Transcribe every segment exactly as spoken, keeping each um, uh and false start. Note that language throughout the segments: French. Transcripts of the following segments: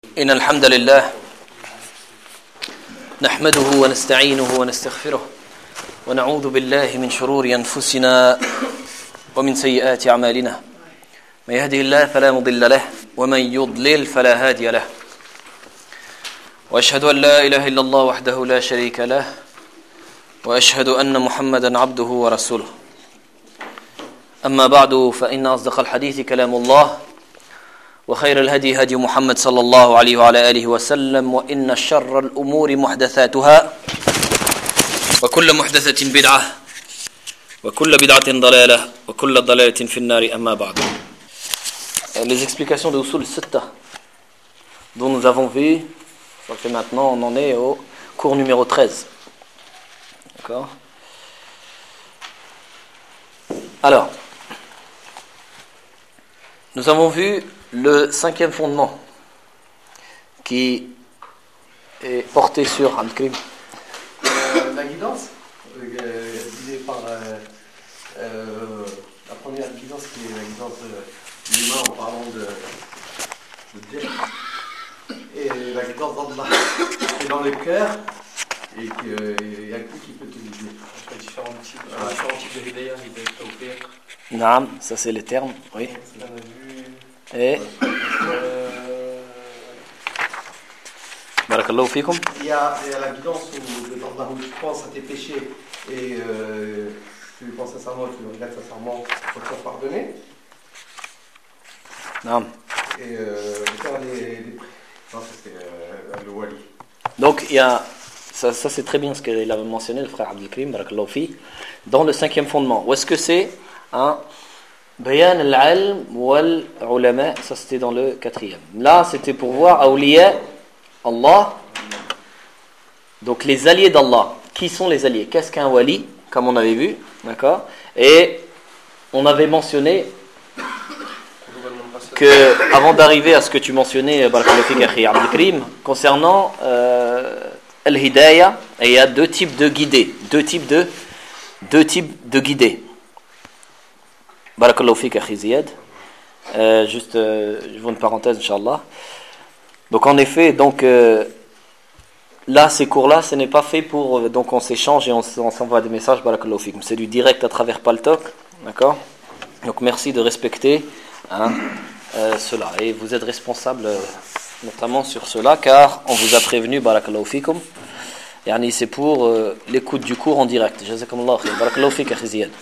إن الحمد لله نحمده ونستعينه ونستغفره ونعوذ بالله من شرور أنفسنا ومن سيئات أعمالنا من يهده الله فلا مضل له ومن يضلل فلا هادي له وأشهد أن لا إله إلا الله وحده لا شريك له وأشهد أن محمدا عبده ورسوله أما بعد فإن أصدق الحديث كلام الله وخير الهدي هدي محمد صلى الله عليه وعلى آله وسلم وإن شر الأمور محدثاتها وكل محدثة بدعة وكل بدعة ضلالة وكل ضلالة في النار أما بعد. Les explications de Usul Sitta dont nous avons vu, ça fait maintenant, on en est au cours numéro treize. D'accord? Alors, nous avons vu le cinquième fondement qui est porté sur Abdelkrim. Euh, la guidance, euh, guidée par euh, euh, la première guidance qui est la guidance de l'humain en parlant de, de Dieu, et la guidance d'Allah qui est dans le cœur et qu'il n'y a que qui peut te guider. Il y a différents types, ah. différents types de hidayah, hidayah tawfiq. Naam, ça c'est les termes, oui. Et Barakallahu fikum. Il y a, il y a la guidance où, dans où tu penses à tes péchés et euh, tu penses sincèrement, tu le regrettes sincèrement pour te faire pardonner. Non. Et euh, faire les, les... Non, ça c'est euh, le wali. Donc il y a ça, ça c'est très bien ce qu'il avait mentionné le frère Abdelkrim Barakallahu fi dans le cinquième fondement. Où est-ce que c'est hein? Bayan al-ilm wal ulama, ça c'était dans le quatrième. Là c'était pour voir awliya Allah, donc les alliés d'Allah. Qui sont les alliés? Qu'est-ce qu'un wali? Comme on avait vu, d'accord? Et on avait mentionné que avant d'arriver à ce que tu mentionnais, Barakallahu fik akhi Abdelkrim, concernant euh, al-hidayah, il y a deux types de guidés, deux types de deux types de guidés. Barakallahu fik akhi Ziyad. Euh, juste, euh, je vous une parenthèse, Inch'Allah. Donc en effet, donc euh, là, ces cours-là, ce n'est pas fait pour, euh, donc on s'échange et on, on s'envoie des messages, Barakallahu fik. C'est du direct à travers Paltalk, d'accord? Donc merci de respecter hein, euh, cela. Et vous êtes responsable euh, notamment sur cela, car on vous a prévenu, Barakallahu fikum. Yani c'est pour euh, l'écoute du cours en direct. Jazakumullah khair. Barakallahu fik akhi Ziyad.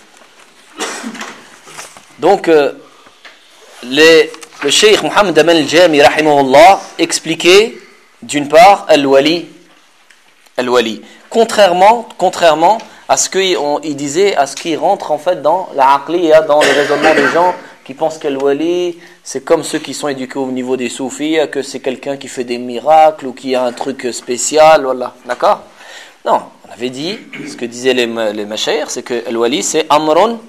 Donc, euh, les, le Cheikh Mohammed Aman al-Jami rahimahullah expliquait d'une part al-wali, al-wali. Contrairement, contrairement à ce qu'il disait, à ce qui rentre en fait dans la aqliya, dans le raisonnement des gens qui pensent qu'al-wali, c'est comme ceux qui sont éduqués au niveau des soufis, que c'est quelqu'un qui fait des miracles ou qui a un truc spécial, voilà. D'accord? Non, on avait dit, ce que disaient les, les mashayikh, c'est que al-wali c'est amrun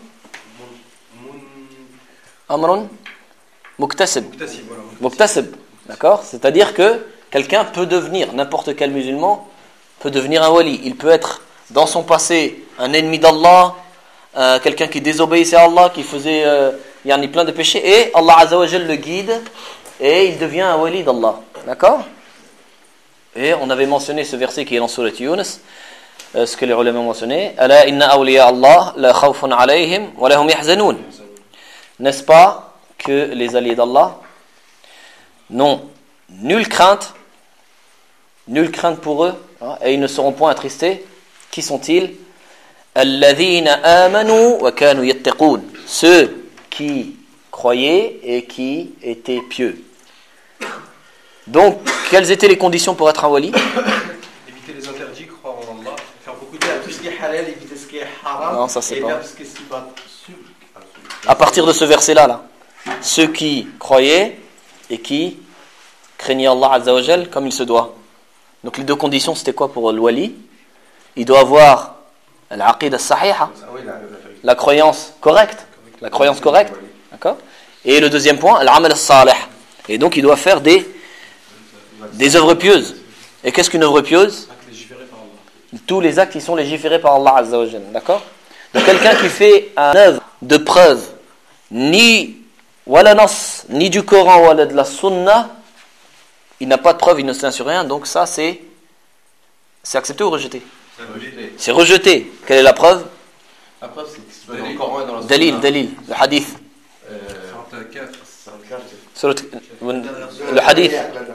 Amrun Muktasib. Muktasib. D'accord? C'est-à-dire que quelqu'un peut devenir, n'importe quel musulman peut devenir un wali. Il peut être dans son passé un ennemi d'Allah, euh, quelqu'un qui désobéissait à Allah, qui faisait euh, y en a plein de péchés, et Allah Azza wa Jal le guide et il devient un wali d'Allah. D'accord? Et on avait mentionné ce verset qui est dans Surat Yunus, euh, ce que les ulama ont mentionné. Ala inna awliya Allah la khawfun alayhim wa lahum yahzanun. N'est-ce pas que les alliés d'Allah n'ont nulle crainte, nulle crainte pour eux, hein, et ils ne seront point attristés? Qui sont-ils? Alladhina amanu wa kanu yattaqun. Ceux qui croyaient et qui étaient pieux. Donc, quelles étaient les conditions pour être un wali? Éviter les interdits, croire en Allah, faire beaucoup de tout ce qui est halal, éviter ce qui est haram, non, ça, c'est et pas... faire ce qui est à partir de ce verset-là, là, ceux qui croyaient et qui craignaient Allah Azza wa Jal comme il se doit. Donc les deux conditions, c'était quoi pour le wali? Il doit avoir l'aqid as-sahiha, la croyance correcte, la croyance correcte, d'accord? Et le deuxième point, l'amal as-salih. Et donc il doit faire des des œuvres pieuses. Et qu'est-ce qu'une œuvre pieuse? Tous les actes qui sont légiférés par Allah Azza wa Jal, d'accord? Donc quelqu'un qui fait une œuvre de preuve, ni wala nas, ni du Coran, wala de la sunna, il n'a pas de preuve, il ne se tient sur rien, donc ça c'est c'est accepté ou rejeté? C'est rejeté. C'est rejeté. Quelle est la preuve? La preuve, c'est que c'est dans le Coran et dans la Dalil, Sunna. dalil, le hadith. Euh, cinquante-quatre. Sur le, le hadith.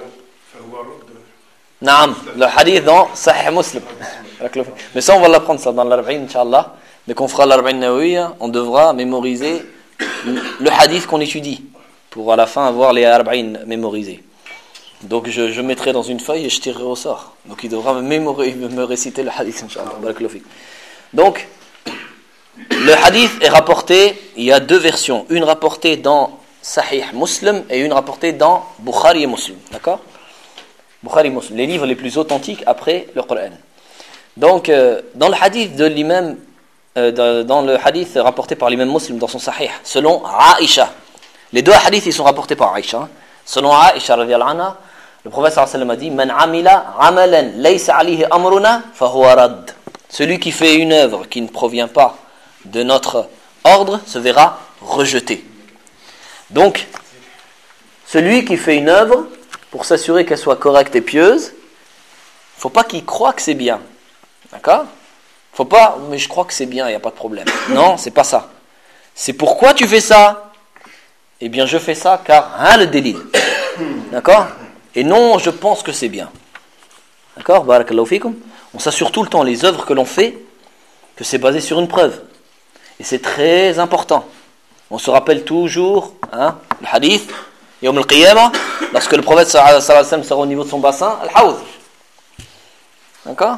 Naam, le hadith dans Sahih Muslim. Mais ça, on va l'apprendre ça dans l'Arba'in, Inch'Allah. Dès qu'on fera l'Arba'in Nawawiyya, on devra mémoriser le hadith qu'on étudie pour à la fin avoir les Arba'in mémorisés. Donc je, je mettrai dans une feuille et je tirerai au sort. Donc il devra me, mémoriser, me réciter le hadith, Inch'Allah. Donc, le hadith est rapporté, il y a deux versions. Une rapportée dans Sahih Muslim et une rapportée dans Bukhari et Muslim. D'accord? Bukhari et Muslim, les livres les plus authentiques après le Coran. Donc, euh, dans le hadith de l'imam, euh, dans le hadith rapporté par l'imam Muslim dans son Sahih, selon Aïcha, les deux hadiths ils sont rapportés par Aïcha. Hein. Selon Aïcha radhiyallahu anha, le prophète sallallahu alayhi wa sallam a dit Man amila amalan laysa alayhi amruna fahuwa rad. Celui qui fait une œuvre qui ne provient pas de notre ordre se verra rejeté. Donc, celui qui fait une œuvre, pour s'assurer qu'elle soit correcte et pieuse, il ne faut pas qu'il croie que c'est bien. D'accord? Il ne faut pas, mais je crois que c'est bien, il n'y a pas de problème. Non, c'est pas ça. C'est pourquoi tu fais ça? Eh bien, je fais ça car, hein, le délit. D'accord? Et non, je pense que c'est bien. D'accord? Barakallahu fikum. On s'assure tout le temps, les œuvres que l'on fait, que c'est basé sur une preuve. Et c'est très important. On se rappelle toujours, hein, le hadith, Yawm al-Qiyamah, lorsque le prophète sallallahu alayhi wa sallam sera au niveau de son bassin, al-Hawd. D'accord?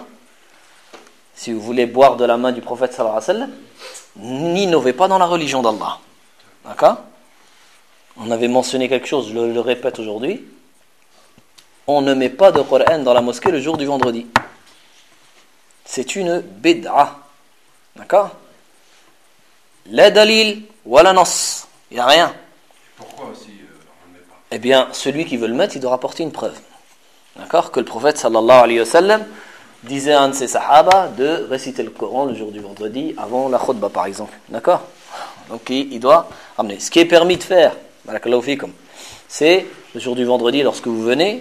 Si vous voulez boire de la main du prophète sallallahu alayhi wa sallam, n'innovez pas dans la religion d'Allah. D'accord? On avait mentionné quelque chose, je le, le répète aujourd'hui. On ne met pas de Coran dans la mosquée le jour du vendredi. C'est une bid'a. D'accord? La dalil, wala nas. Il n'y a rien. Pourquoi aussi euh, on ne met pas? Eh bien, celui qui veut le mettre, il doit rapporter une preuve. D'accord? Que le prophète sallallahu alayhi wa sallam disait à un de ses sahaba de réciter le Coran le jour du vendredi avant la khutbah, par exemple. D'accord? Donc, il, il doit ramener. Ce qui est permis de faire, barakallahu fikum, c'est le jour du vendredi, lorsque vous venez,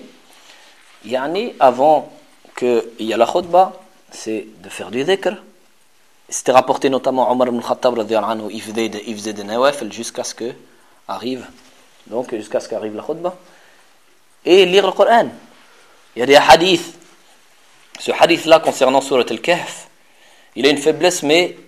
yani, avant qu'il y ait la khutbah, c'est de faire du dhikr. C'était rapporté notamment Omar ibn Khattab radhiyallahu anhu, il faisait des, il faisait des nawafil jusqu'à ce que arrive, donc jusqu'à ce qu'arrive la khutbah, et lire le Coran. Il y a des hadiths. Ce hadith-là concernant Surat al-Kahf, il a une faiblesse, mais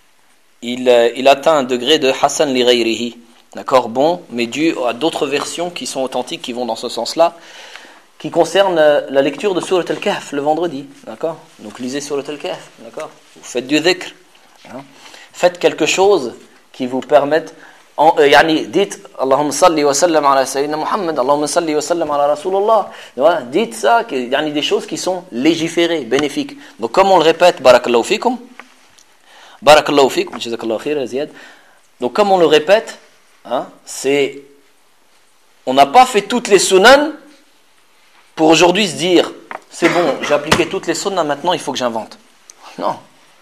il, il atteint un degré de Hassan li ghayrihi. D'accord, bon, mais dû à d'autres versions qui sont authentiques, qui vont dans ce sens-là, qui concernent la lecture de Surat al-Kahf le vendredi. D'accord? Donc lisez Surat al-Kahf. D'accord? Vous faites du dhikr. Hein? Faites quelque chose qui vous permette. En, euh, yani, dites Allahumma salli wa sallam ala Sayyidina Muhammad, Allahumma salli wa sallam ala Rasulullah. Voilà, dites ça, il y a des choses qui sont légiférées, bénéfiques. Donc, comme on le répète, barakallahu fikum, barakallahu fikum, jazakallahu khir, Ziyad. Donc, comme on le répète, hein, c'est. On n'a pas fait toutes les sunan pour aujourd'hui se dire c'est bon, j'ai appliqué toutes les sunnahs, maintenant il faut que j'invente. Non.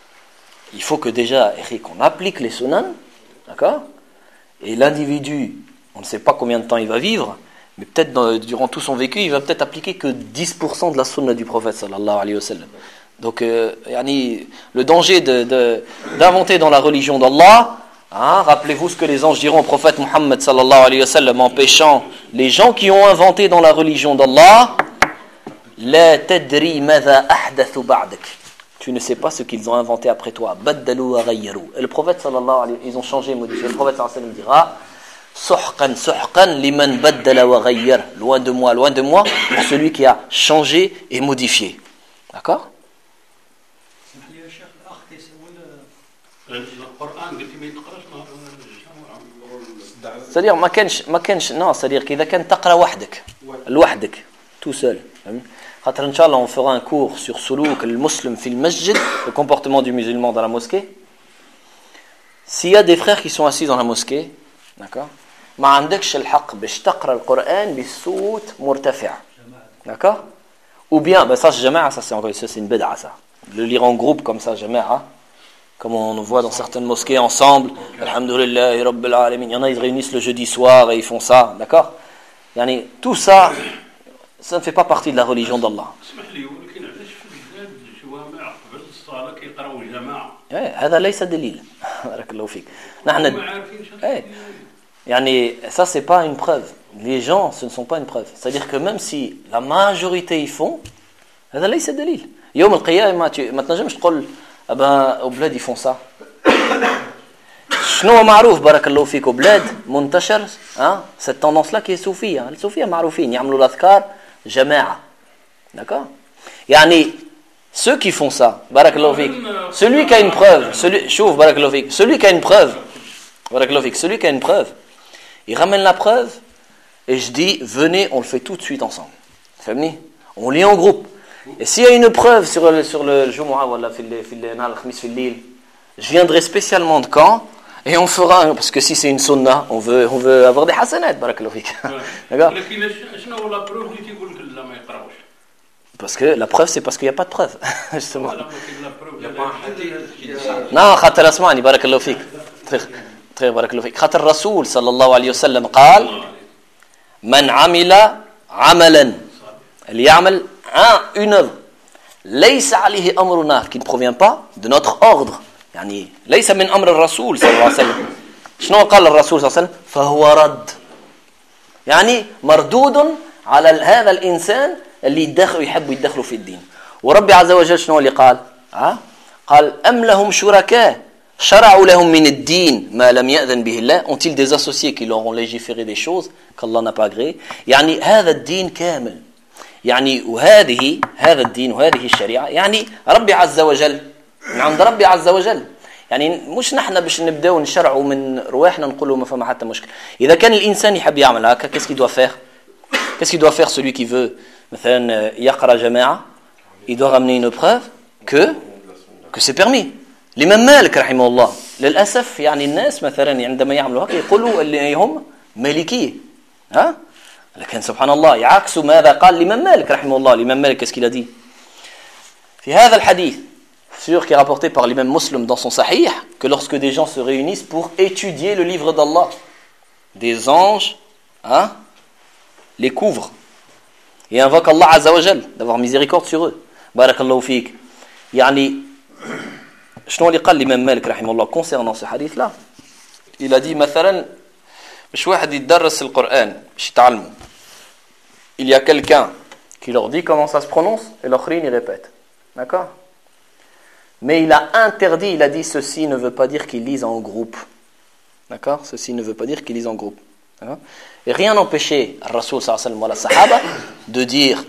Il faut que déjà, Eric, on applique les sunnahs, d'accord? Et l'individu, on ne sait pas combien de temps il va vivre, mais peut-être dans, durant tout son vécu, il va peut-être appliquer que dix pour cent de la sunna du prophète sallallahu alayhi wa sallam. Donc, euh, yani, le danger de, de, d'inventer dans la religion d'Allah, hein, rappelez-vous ce que les anges diront au prophète Muhammad sallallahu alayhi wa sallam, empêchant les gens qui ont inventé dans la religion d'Allah, la tadri madha ahdathu ba'dak. Tu ne sais pas ce qu'ils ont inventé après toi. Baddalu wa ghayyaru. Et le prophète sallallahu alayhi wa sallam, ils ont changé, modifié. Le prophète sallallahu alayhi wa sallam dira suhqan suhqan liman baddala wa ghayyar. Loin de moi, loin de moi, pour celui qui a changé et modifié. D'accord? C'est-à-dire, ma kench, ma kench, non, c'est-à-dire qu'il كان تقرأ وحدك, لوحدك, tout seul. Inch'Allah, on fera un cours sur Suluk al-Muslim fil Masjid, le comportement du musulman dans la mosquée. S'il y a des frères qui sont assis dans la mosquée, d'accord, ما عندكش الحق باش تقرأ القرآن بصوت مرتفع. D'accord? Ou bien, ben ça c'est jama'a, ça c'est, ça c'est une bid'a ça. Le lire en groupe comme ça, jama'a, comme on voit dans certaines mosquées ensemble, alhamdoulillahi rabbil alamin. Il y en a, ils se réunissent le jeudi soir et ils font ça, d'accord? Yani, tout ça, ça ne fait pas partie de la religion d'Allah. هذا ليس دليل. بارك الله فيك. نحن يعني ça c'est pas une preuve. Les gens ce ne sont pas une preuve. C'est-à-dire que même si la majorité y font, هذا ليس دليل. يوم القيامة ما تنجمش تقول ابا اولاد يفون ça. شنو معروف بارك الله فيك بلاد منتشر ها cette tendance là qui est soufia. Les soufia معروفين يعملوا الاذكار جماعة. D'accord? يعني ceux qui font ça, barakallahu fik, celui qui a une preuve, celui, chouf, barakallahu fik, celui qui a une preuve, barakallahu fik, celui qui a une preuve, il ramène la preuve et je dis, venez, on le fait tout de suite ensemble. Famni, on lit en groupe. Et s'il y a une preuve sur le sur le Jumu'ah wala fil fil nahar al-khamis fil lil, je viendrai spécialement de Caen et on fera parce que si c'est une sunna, on veut on veut avoir des hasanat, barakallahu fik. D'accord? Parce que la preuve, c'est parce qu'il n'y a pas de preuve. Justement. Non, خاطر اسمعني بارك الله فيك. très بارك الله فيك. خاطر الرسول صلى الله عليه وسلم قال من عمل عملا اللي يعمل une œuvre ليس عليه أمرنا qui ne provient pas de notre ordre. يعني ليس من أمر الرسول صلى الله عليه وسلم. شنو قال الرسول صلى الله عليه وسلم؟ فهو رد. يعني مردود على هذا الإنسان اللي يدخل يحبوا يدخلوا في الدين. وربي عز وجل شنو اللي قال؟ ها؟ قال أم لهم شركاء شرعوا لهم من الدين ما لم يأذن به الله. Ont-ils des associés qui leur ont légiféré des choses qu'Allah n'a pas agréées؟ يعني هذا الدين كامل. يعني وهذه هذا الدين وهذه الشريعة يعني ربي عز وجل من عند ربي عز وجل. يعني مش نحن باش نبداو نشرعوا من رواحنا نقولوا ما فما حتى مشكل. إذا كان الإنسان يحب يعمل هكا qu'est-ce qu'il doit faire؟ Qu'est-ce qu'il doit faire celui qui veut مثلا يقرأ جماعة؟ Il doit ramener une preuve que que c'est permis. الإمام مالك رحمه الله للأسف يعني الناس مثلا عندما يعملوا هكا يقولوا اللي هم مالكية ها لكن سبحان الله يعكسوا ماذا قال الإمام مالك رحمه الله. الإمام مالك qu'est-ce qu'il a dit في هذا الحديث sûr qui est rapporté par l'imam Muslim dans son Sahih que lorsque des gens se réunissent pour étudier le livre d'Allah, des anges hein, les couvrent et invoquent Allah Azza wa Jal d'avoir miséricorde sur eux. Barakallahu fik. Yani شنو اللي قال الإمام مالك رحمه الله concernant ce hadith là? Il a dit مثلا باش واحد يدرس القرآن باش يتعلموا. Il y a quelqu'un qui leur dit comment ça se prononce et l'autre il répète. D'accord? Mais il a interdit, il a dit ceci ne veut pas dire qu'il lise en groupe. D'accord? Ceci ne veut pas dire qu'il lise en groupe. D'accord? Et rien n'empêchait Rasoul sallallahu alayhi wa sallam la sahaba de dire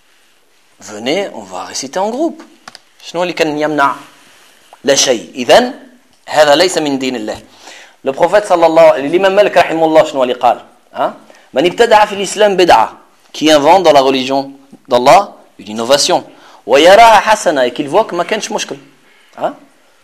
venez, on va réciter en groupe. شنو اللي كان يمنع؟ لا شيء. إذن هذا ليس من دين الله. Le prophète sallallahu l'imam Malik rahimahullah شنو اللي قال؟ hein? من ابتدع في الإسلام بدعة qui invente dans la religion d'Allah une innovation ويراها حسنة et qu'il voit que ما كانش مشكل. ها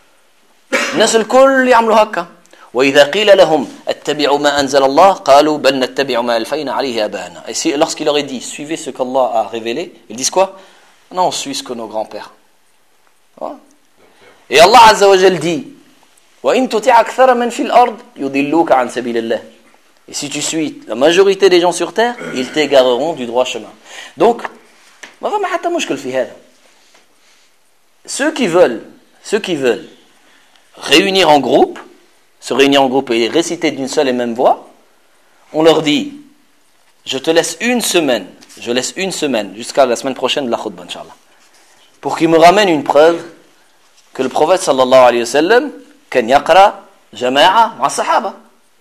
الناس الكل يعملوا هكا وإذا قيل لهم اتبعوا ما أنزل الله قالوا بل نتبع ما ألفينا عليه آباءنا. Et si, lorsqu'il leur est dit suivez ce qu'Allah a révélé, ils disent quoi? Non, on suit ce que nos grands-pères. Ouais. Et Allah Azza wa Jal dit وإن تطع أكثر من في الأرض يضلوك عن سبيل الله. Et si tu suis la majorité des gens sur terre, ils t'égareront du droit chemin. Donc ما فما حتى مشكل في هذا. Ceux qui veulent Ceux qui veulent réunir en groupe, se réunir en groupe et réciter d'une seule et même voix, on leur dit, je te laisse une semaine, je laisse une semaine jusqu'à la semaine prochaine de la khutbah, Inch'Allah, pour qu'ils me ramènent une preuve que le prophète sallallahu alayhi wa sallam kan yaqra jama'a ma sahaba.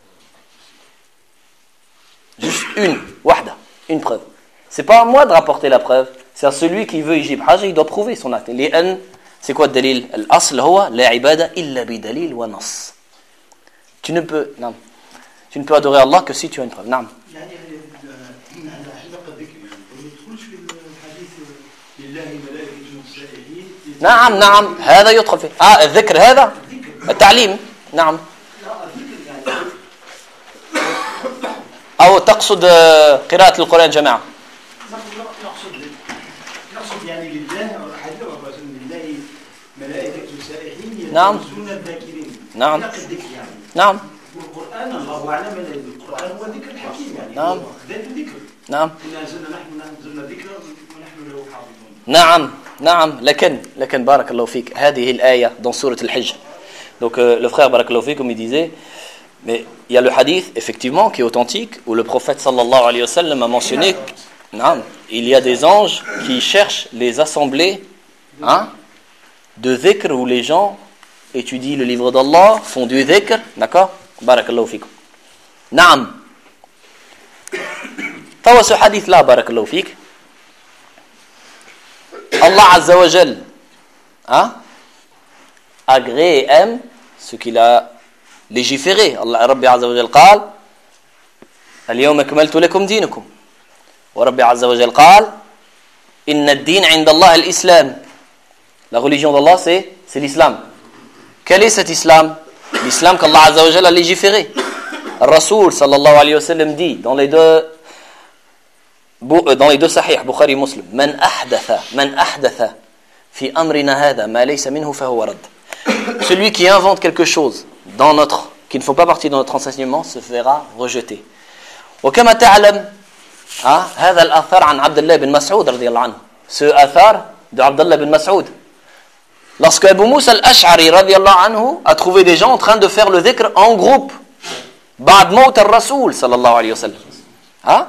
Juste une, wahda, une preuve. C'est pas à moi de rapporter la preuve, c'est à celui qui veut yjib haja, il doit prouver son acte. لأن c'est quoi le dalil? L'asl هو لا عبادة إلا بدليل ونص. Tu ne peux, non. Tu ne peux adorer Allah que si tu as une preuve. نعم. يعني حلقة ذكر ما يدخلش في الحديث لله ملائكة مسائلين. نعم نعم هذا يدخل فيه. آه الذكر هذا التعليم. نعم. لا الذكر يعني. أو تقصد قراءة القرآن جماعة. نقصد نقصد يعني لله حديث الرسول لله ملائكة مسائلين يتوزون الذاكرين. نعم. يعني. نعم. والقرآن الله أعلم القرآن هو ذكر الحكيم يعني. نعم. ذات ذكر. نعم إنا أنزلنا نحن نزلنا ذكرا ونحن له حافظون. نعم نعم لكن لكن بارك الله فيك هذه الآية dans سورة الحج. Donc euh, le frère بارك الله فيك comme il disait, mais il y a le hadith effectivement qui est authentique où le prophète sallallahu alayhi wa sallam a mentionné non, il y a des anges qui cherchent les assemblées hein, de dhikr où les gens étudient le livre d'Allah, font du dhikr, d'accord? Barakallahu fikum. Naam. Tawa ce hadith là, barakallahu fik. Allah Azza wa Jal hein, agrée et aime ce qu'il a légiféré. Allah Rabbi Azza wa Jal قال اليوم أكملت لكم دينكم وربي عز وجل قال إن الدين عند الله الإسلام. La religion d'Allah c'est, c'est l'islam. Quel est cet islam? L'islam qu'Allah Azza wa Jal a légiféré. Le Rasoul sallallahu alayhi wa sallam dit dans les deux dans les deux sahih Bukhari Muslim man ahdatha man ahdatha fi amrina hadha ma laysa minhu fa huwa radd. Celui qui invente quelque chose dans notre qui ne font pas partie de notre enseignement se verra rejeté. وكما تعلم Ah, هذا الأثر عن عبد الله بن مسعود رضي الله عنه. Ce athar de Abdullah bin Mas'ud. Lorsque Abu Musa al-Ash'ari رضي الله عنه a trouvé des gens en train de faire le dhikr en groupe بعد موت الرسول صلى الله عليه وسلم. ها؟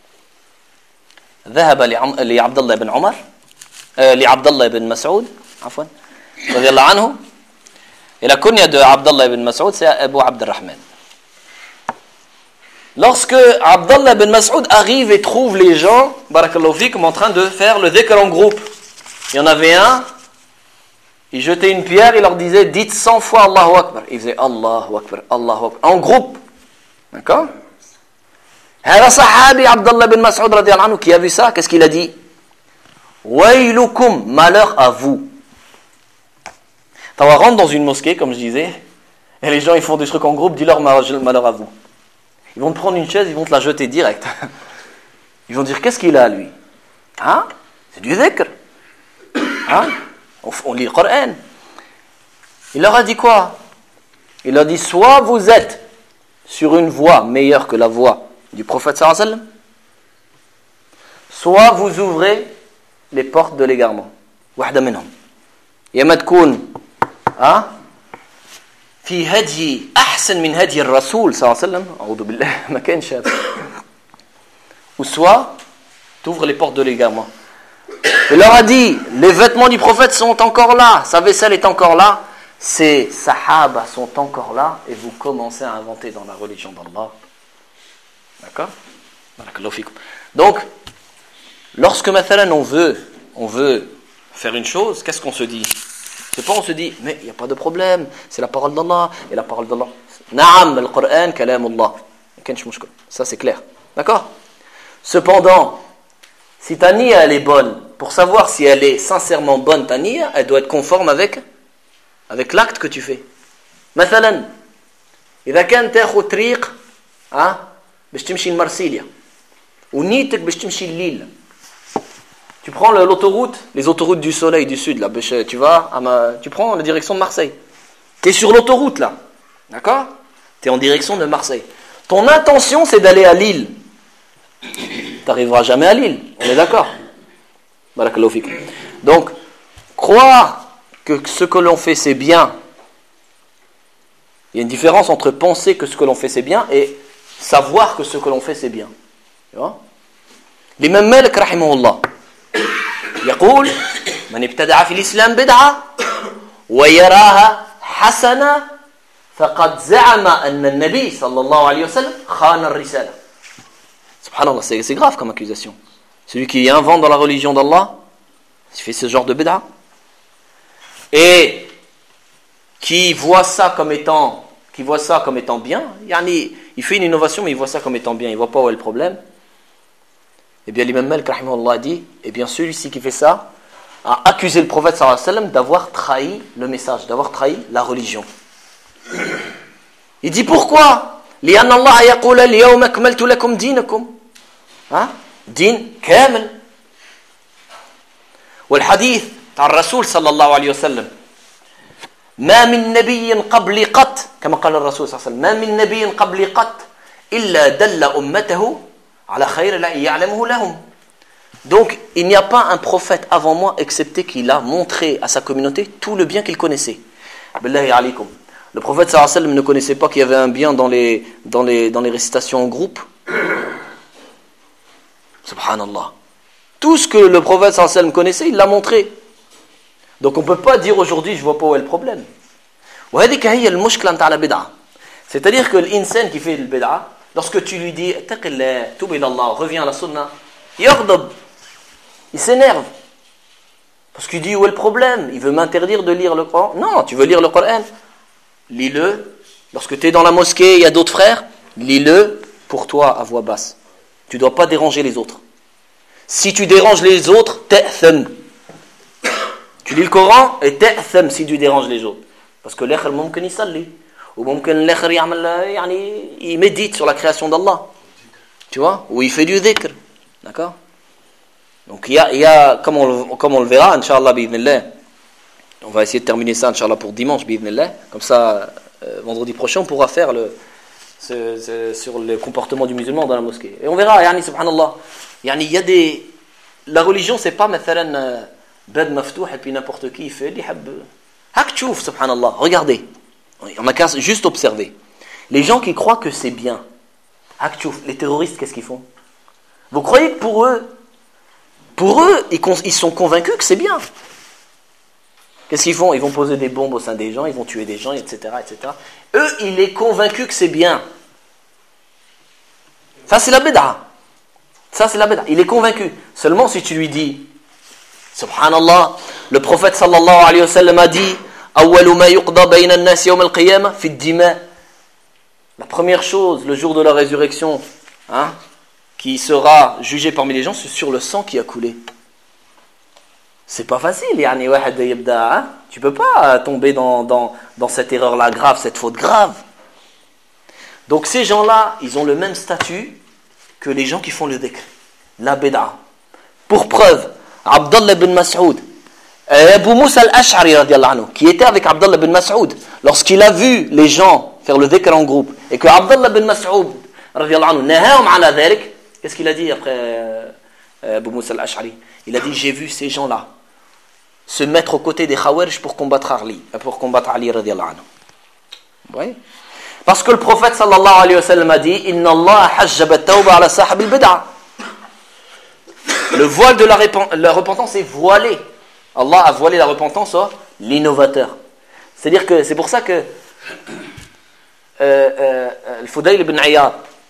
ذهب لعبد الله بن عمر لعبد الله بن مسعود عفوا رضي الله عنه. Et la kunya de Abdullah ibn Mas'ud c'est Abu Abdurrahman. Lorsque Abdullah ibn Mas'ud arrive et trouve les gens, barakallahu fikum, en train de faire le dhikr en groupe. Il y en avait un, il jetait une pierre, il leur disait, dites cent fois Allahu Akbar. Il faisait Allahu Akbar, Allahu Akbar, en groupe. D'accord? هذا صحابي Abdullah ibn Mas'ud radiyallahu anhu qui a vu ça, qu'est-ce qu'il a dit? Waylukum, malheur à vous. On rentre dans une mosquée, comme je disais, et les gens ils font des trucs en groupe, dis-leur malheur à vous. Ils vont te prendre une chaise, ils vont te la jeter direct. Ils vont dire, qu'est-ce qu'il a lui? Hein? C'est du dhikr. Hein? On, on lit le Coran. Il leur a dit quoi? Il leur a dit, soit vous êtes sur une voie meilleure que la voie du prophète sallallahu alayhi wa sallam, soit vous ouvrez les portes de l'égarement. Wahda minhum. Yama tkoun. Hein? في هدي أحسن من هدي الرسول صلى الله عليه وسلم أعوذ بالله ما كان شاب ou soit t'ouvres les portes de l'égarement. Il leur a dit les vêtements du prophète sont encore là, sa vaisselle est encore là, ses sahaba sont encore là et vous commencez à inventer dans la religion d'Allah. D'accord? Donc lorsque mathalan on veut on veut faire une chose, qu'est-ce qu'on se dit? C'est pas on se dit, mais il n'y a pas de problème, c'est la parole d'Allah, et la parole d'Allah. Naam, le Coran, kalamullah. Ça c'est clair. D'accord? Cependant, si ta niya elle est bonne, pour savoir si elle est sincèrement bonne, ta niya, elle doit être conforme avec, avec l'acte que tu fais. Mathalan, إذا كان تاخذ طريق ها باش تمشي لمرسيليا ونيتك باش تمشي لليل. Tu prends l'autoroute, les autoroutes du soleil du sud, là, tu vas, à ma, tu prends la direction de Marseille. Tu es sur l'autoroute, là. D'accord? Tu es en direction de Marseille. Ton intention, c'est d'aller à Lille. Tu n'arriveras jamais à Lille. On est d'accord? Barakallahu fik. Donc, croire que ce que l'on fait, c'est bien. Il y a une différence entre penser que ce que l'on fait, c'est bien et savoir que ce que l'on fait, c'est bien. Tu vois? L'imam Malik, rahimahullah, يقول من ابتدع في الإسلام بدعة ويراها حسنة فقد زعم أن النبي صلى الله عليه وسلم خان الرسالة. Subhanallah, c'est, c'est grave comme accusation. Celui qui invente dans la religion d'Allah, qui fait ce genre de bid'a et qui voit ça comme étant, qui voit ça comme étant bien, yani, il fait une innovation mais il voit ça comme étant bien, il voit pas où est le problème. Eh bien, l'imam Malik rahimahullah dit, eh bien, celui-ci qui fait ça a accusé le prophète sallallahu alayhi wa sallam d'avoir trahi le message, d'avoir trahi la religion. Il dit pourquoi? لأن الله يقول اليوم أكملت لكم دينكم. ها؟ دين كامل. والحديث عن الرسول صلى الله عليه وسلم ما من نبي قبل قط كما قال الرسول صلى الله عليه وسلم ما من نبي قبل قط إلا دل أمته على خير لا يعلمه لهم. Donc, il n'y a pas un prophète avant moi, excepté qu'il a montré à sa communauté tout le bien qu'il connaissait. Billahi alaykum. Le prophète sallallahu alayhi wa sallam ne connaissait pas qu'il y avait un bien dans les, dans les, dans les récitations en groupe. Subhanallah. Tout ce que le prophète sallallahu alayhi wa sallam connaissait, il l'a montré. Donc, on ne peut pas dire aujourd'hui, je ne vois pas où est le problème. C'est-à-dire que l'insan qui fait le bid'a, lorsque tu lui dis, reviens à la sunna, yaghdab. Il s'énerve. Parce qu'il dit, où est le problème? Il veut m'interdire de lire le Coran. Non, tu veux lire le Coran? Lis-le. Lorsque tu es dans la mosquée, il y a d'autres frères, lis-le pour toi à voix basse. Tu ne dois pas déranger les autres. Si tu déranges les autres, ta'tham. Tu lis le Coran et ta'tham si tu déranges les autres. Parce que l'ekhr mumkin yusalli. Ou mumkin l'ekhr il médite sur la création d'Allah. Tu vois? Ou il fait du dhikr. D'accord? Donc il y a, il y a comme, on, comme on le verra, Inch'Allah, bi'idhnillah, on va essayer de terminer ça, Inch'Allah, pour dimanche, bi'idhnillah. Comme ça, euh, vendredi prochain, on pourra faire le, ce, ce, sur le comportement du musulman dans la mosquée. Et on verra, yani, subhanallah, yani, il y a des... La religion, c'est pas, mathalan, bed maftouh, et puis n'importe qui fait, lihab. Hakchouf, subhanallah, regardez. On a qu'à juste observer. Les gens qui croient que c'est bien, hakchouf, les terroristes, qu'est-ce qu'ils font? Vous croyez que pour eux, Pour eux, ils sont convaincus que c'est bien. Qu'est-ce qu'ils font? Ils vont poser des bombes au sein des gens, ils vont tuer des gens, et cetera, et cetera. Eux, il est convaincu que c'est bien. Ça, c'est la bid'a. Ça, c'est la bid'a. Il est convaincu. Seulement si tu lui dis, subhanallah, le prophète sallallahu alayhi wa sallam a dit, awwalu ma yuqda bayna an-nas yawm al-qiyamah fi ad-dima. La première chose, le jour de la résurrection, hein, qui sera jugé parmi les gens, c'est sur le sang qui a coulé. C'est pas facile, yani, hein? Tu peux pas tomber dans, dans, dans cette erreur-là grave, cette faute grave. Donc ces gens-là, ils ont le même statut que les gens qui font le dhikr, la bid'a. Pour preuve, Abdallah ibn Mas'ud, Abu Musa al-Ash'ari, qui était avec Abdallah ibn Mas'ud, lorsqu'il a vu les gens faire le dhikr en groupe, et que Abdallah ibn Mas'ud, nahahum ala dhalik, qu'est-ce qu'il a dit après euh, Abu Musa al-Ash'ari? Il a dit, j'ai vu ces gens-là se mettre aux côtés des Khawarij pour combattre Ali, pour combattre Ali radiyallahu anhu. Oui. Parce que le prophète sallallahu alayhi wa sallam a dit, Inna Allah hajjaba at-tawba ala sahab al-bid'a. Le voile de la, répent- la repentance est voilé. Allah a voilé la repentance à l'innovateur. C'est-à-dire que c'est pour ça que euh, euh, le Fudayl ibn Iyad,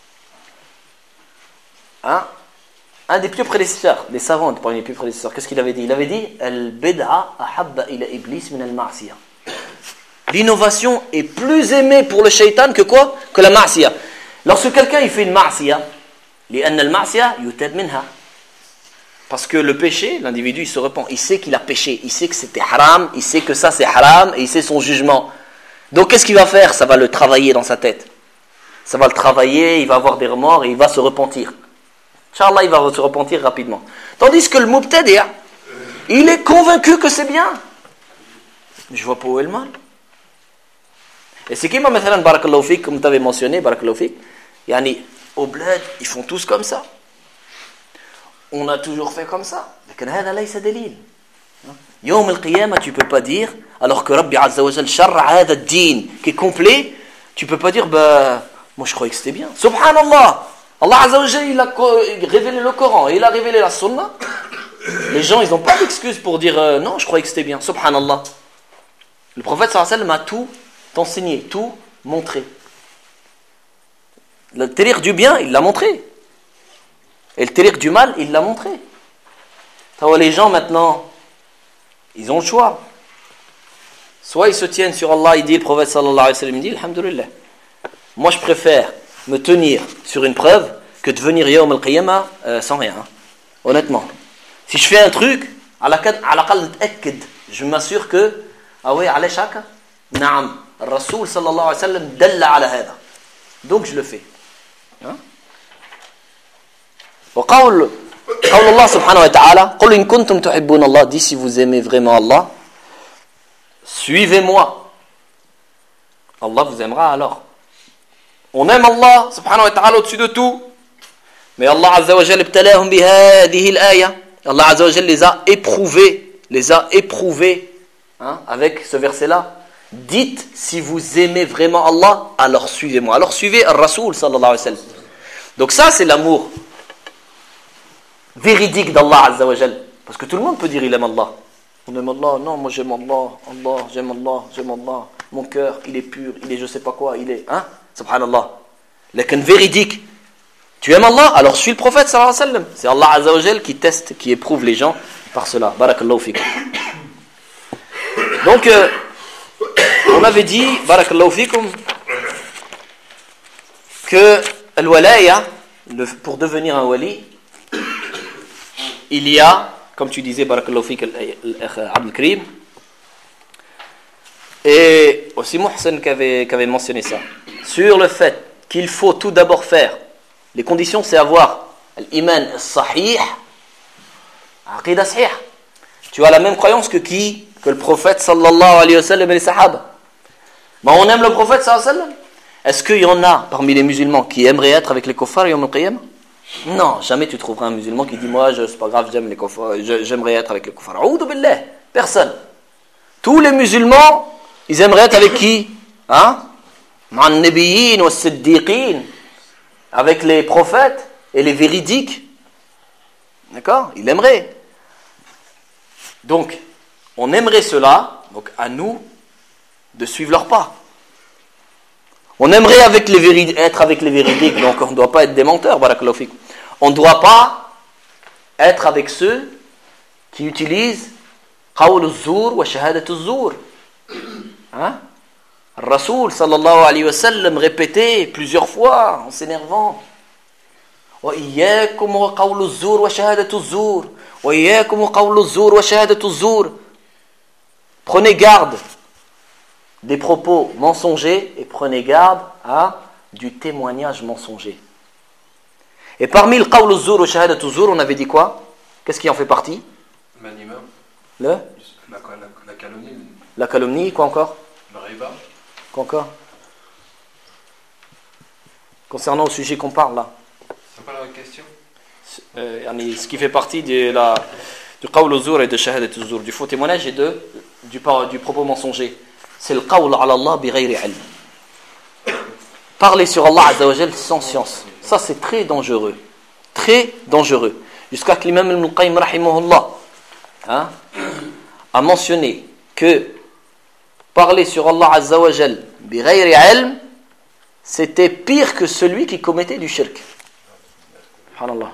Hein? Un des plus prédécesseurs, des savants parmi les plus prédécesseurs, qu'est-ce qu'il avait dit? Il avait dit Al-bid'a ahabba ila iblis min al-ma'siyah. L'innovation est plus aimée pour le shaitan que quoi? Que la ma'siyah. Lorsque quelqu'un il fait une ma'siyah, li'anna al-ma'siyah yutab minha. Parce que le péché, l'individu il se repent, il sait qu'il a péché, il sait que c'était haram, il sait que ça c'est haram et il sait son jugement. Donc qu'est-ce qu'il va faire? Ça va le travailler dans sa tête. Ça va le travailler, il va avoir des remords et il va se repentir. Inch'Allah, il va se repentir rapidement. Tandis que le mubtadi', il est convaincu que c'est bien. Je vois pas où est le mal. Et c'est qui, moi, maintenant, barakallahu fik, comme tu avais mentionné, barakallahu fik, yani, au bled, ils font tous comme ça. On a toujours fait comme ça. Mais هذا ليس دليل. يوم القيامة, tu peux pas dire, alors que Rabbi Azza wa Jal shar'a هذا الدين qui est complet, tu peux pas dire, bah, moi je croyais que c'était bien. Subhanallah. Allah Azza wa Jal, il a révélé le Coran et il a révélé la Sunna. Les gens, ils n'ont pas d'excuse pour dire euh, non, je croyais que c'était bien. Subhanallah. Le prophète sallallahu alayhi wa sallam a tout enseigné, tout montré. Le télir du bien, il l'a montré. Et le télir du mal, il l'a montré. Les gens maintenant, ils ont le choix. Soit ils se tiennent sur Allah, il dit, le prophète sallallahu alayhi wa sallam, il dit, alhamdulillah. Moi je préfère me tenir sur une preuve que de venir yawm al-qiyamah euh, sans rien. Hein. Honnêtement. Si je fais un truc, je m'assure que, ah oui, ala shaka, naam, Rasoul sallallahu alayhi wa sallam dalla ala hada. Donc je le fais. Hein? وقول قول الله سبحانه وتعالى قل إن كنتم تحبون الله, dit si vous aimez vraiment Allah, suivez-moi. Allah vous aimera alors. On aime Allah subhanahu wa ta'ala au-dessus de tout. Mais Allah Azza wa Jal ibtalahum bihadihi al-aya. Allah Azza wa Jal les a éprouvés, les a éprouvés hein, avec ce verset-là. Dites, si vous aimez vraiment Allah, alors suivez-moi. Alors suivez Ar-Rasoul sallallahu alayhi wa sallam. Donc ça, c'est l'amour véridique d'Allah Azza wa Jal. Parce que tout le monde peut dire il aime Allah. On aime Allah, non, moi j'aime Allah, Allah, j'aime Allah, j'aime Allah. Mon cœur, il est pur, il est je sais pas quoi, il est, hein, subhanallah. Lakin véridique. Tu aimes Allah, alors suis le prophète sallallahu alayhi wa sallam. C'est Allah Azza wa Jal qui teste, qui éprouve les gens par cela. Barakallahu fikum. Donc, euh, on avait dit, barakallahu fikum, que al-walaya, pour devenir un wali, il y a, comme tu disais, barakallahu fik Abdel Karim, et aussi Mohsen qui avait, qui avait mentionné ça, sur le fait qu'il faut tout d'abord faire, les conditions c'est avoir l'iman sahih, aqidah sahih. Tu as la même croyance que qui? Que le prophète sallallahu alayhi wa sallam et les sahaba. Ben, on aime le prophète sallallahu alayhi wa sallam. Est-ce qu'il y en a parmi les musulmans qui aimeraient être avec les kuffars yawm al-qiyamah? Non, jamais tu trouveras un musulman qui dit moi, je, c'est pas grave, j'aime les kuffars, j'aimerais être avec les kuffars. A'udhu billah, personne. Tous les musulmans, ils aimeraient être avec qui? Hein? Ma'an nabiyyin wa siddiqin, avec les prophètes et les véridiques. D'accord? Ils aimeraient. Donc, on aimerait cela, donc à nous de suivre leurs pas. On aimerait avec les vérid- être avec les véridiques, donc on ne doit pas être des menteurs, barakallahu fikum. On ne doit pas être avec ceux qui utilisent qawl az-zur wa shahadat az-zur. Hein? Rasoul sallallahu alayhi wa sallam répétait plusieurs fois en s'énervant. Wa iyyakum wa qawl az-zur wa shahadat az-zur. Wa iyyakum wa qawl az-zur wa shahadat az-zur. Prenez garde des propos mensongers et prenez garde à du témoignage mensonger. Et parmi le qawl az-zur wa shahadat az-zur, on avait dit quoi? Qu'est-ce qui en fait partie? L'anima. Le La, la, la calomnie. La calomnie, quoi encore? Le riba. Quoi encore? Concernant le sujet qu'on parle là. C'est pas la question? Euh, ce qui fait partie de la, du qawl az-zur et de shahadat az-zur, du faux témoignage et de, du, du propos mensonger. C'est le qawl ala Allah bi ghayri ilm. Parler sur Allah Azza wa Jal sans science. Ça c'est très dangereux. Très dangereux. Jusqu'à que l'imam Ibn al-Qayyim rahimahullah hein, a mentionné que parler sur Allah Azza wa Jal bi ghayri ilm, c'était pire que celui qui commettait du shirk. Subhanallah.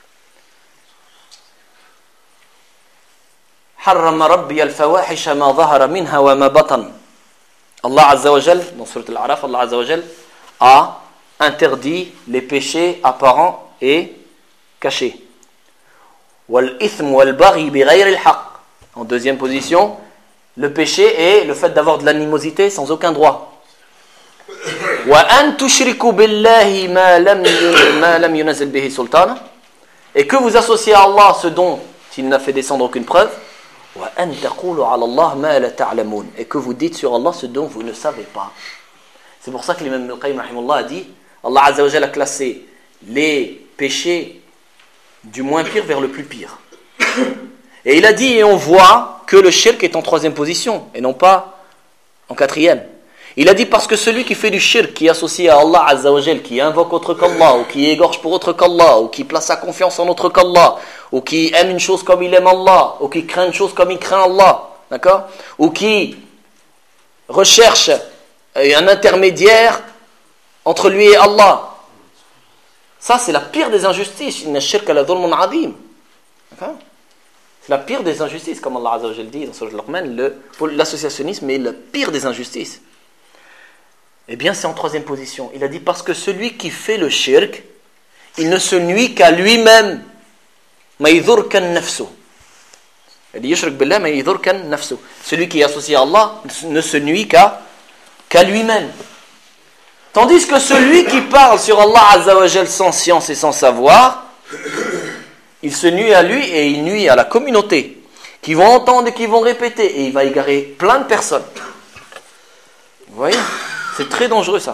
حرم ربي الفواحش ما ظهر منها وما بطن. Allah Azza wa Jal, dans Surat Al-A'raf, Allah Azza wa Jal a interdit les péchés apparents et cachés. وَالْإِثْمُ وَالْبَغْيِ بِغَيْرِ الْحَقِّ. En deuxième position, le péché est le fait d'avoir de l'animosité sans aucun droit. وَأَن تُشْرِكُوا بِاللَّهِ مَا لَمْ مَا لَمْ يُنَزِّلْ بِهِ سُلْطَانًا. Et que vous associez à Allah ce dont il n'a fait descendre aucune preuve. وَأَن تَقُولُوا عَلَى اللَّهِ مَا لَا تَعْلَمُونَ. Et que vous dites sur Allah ce dont vous ne savez pas. C'est pour ça que l'imam Ibn al-Qayyim rahimahullah a dit, Allah Azza wa Jalla a classé les péchés du moins pire vers le plus pire. Et il a dit, et on voit que le shirk est en troisième position et non pas en quatrième. Il a dit parce que celui qui fait du shirk, qui est associé à Allah Azza wa Jal, qui invoque autre qu'Allah, ou qui égorge pour autre qu'Allah, ou qui place sa confiance en autre qu'Allah, ou qui aime une chose comme il aime Allah, ou qui craint une chose comme il craint Allah, d'accord? Ou qui recherche un intermédiaire entre lui et Allah. Ça, c'est la pire des injustices. Inna shirka la dhulmun adhim. D'accord? C'est la pire des injustices, comme Allah Azza wa Jal dit dans Surah Al-Luqman, le, l'associationnisme est la pire des injustices. Eh bien, c'est en troisième position. Il a dit parce que celui qui fait le shirk, il ne se nuit qu'à lui-même. Maïdhurkan nafsu. Il dit yushrik billah maïdhurkan nafsu. Celui qui est associé à Allah ne se nuit qu'à, qu'à lui-même. Tandis que celui qui parle sur Allah Azza wa Jal sans science et sans savoir, il se nuit à lui et il nuit à la communauté, qui vont entendre et qui vont répéter, et il va égarer plein de personnes. Vous voyez? C'est très dangereux ça.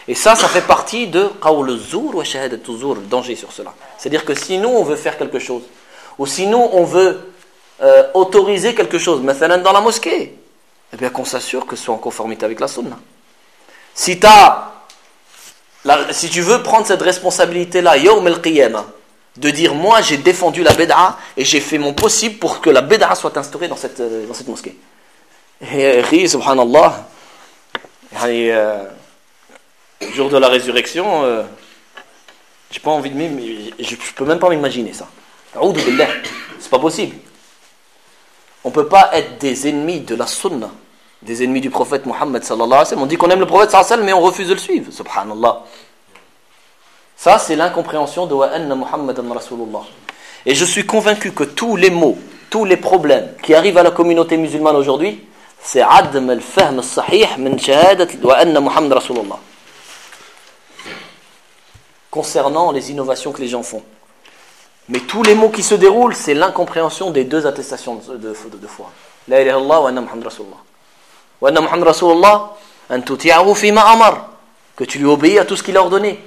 Et ça, ça fait partie de qawl az-zur wa shahadat az-zur, le danger sur cela. C'est-à-dire que si nous, on veut faire quelque chose, ou si nous, on veut euh, autoriser quelque chose, mathalan dans la mosquée, eh bien qu'on s'assure que ce soit en conformité avec la sunna. Si, t'as la, si tu veux prendre cette responsabilité-là, yawm al-qiyamah, de dire, moi, j'ai défendu la bid'a et j'ai fait mon possible pour que la bid'a soit instaurée dans cette, dans cette mosquée. Et, subhanallah, et, euh, le jour de la résurrection, euh, j'ai pas envie de m'imaginer, je, je peux même pas m'imaginer ça. A'oudhu billah, c'est pas possible. On peut pas être des ennemis de la sunna, des ennemis du prophète Muhammad sallallahu alayhi wa sallam. On dit qu'on aime le prophète sallallahu alayhi wa sallam, mais on refuse de le suivre. Subhanallah. Ça, c'est l'incompréhension de wa anna Muhammadan Rasulullah. Et je suis convaincu que tous les maux, tous les problèmes qui arrivent à la communauté musulmane aujourd'hui, c'est adm al-fahm al-sahih min shahadat wa anna Muhammad Rasulullah. Concernant les innovations que les gens font. Mais tous les mots qui se déroulent, c'est l'incompréhension des deux attestations de, de, de, de foi. La ilaha illallah wa anna Muhammad Rasulullah. Wa anna Muhammad Rasulullah, an tuti'ahu fima amar, que tu lui obéis à tout ce qu'il a ordonné.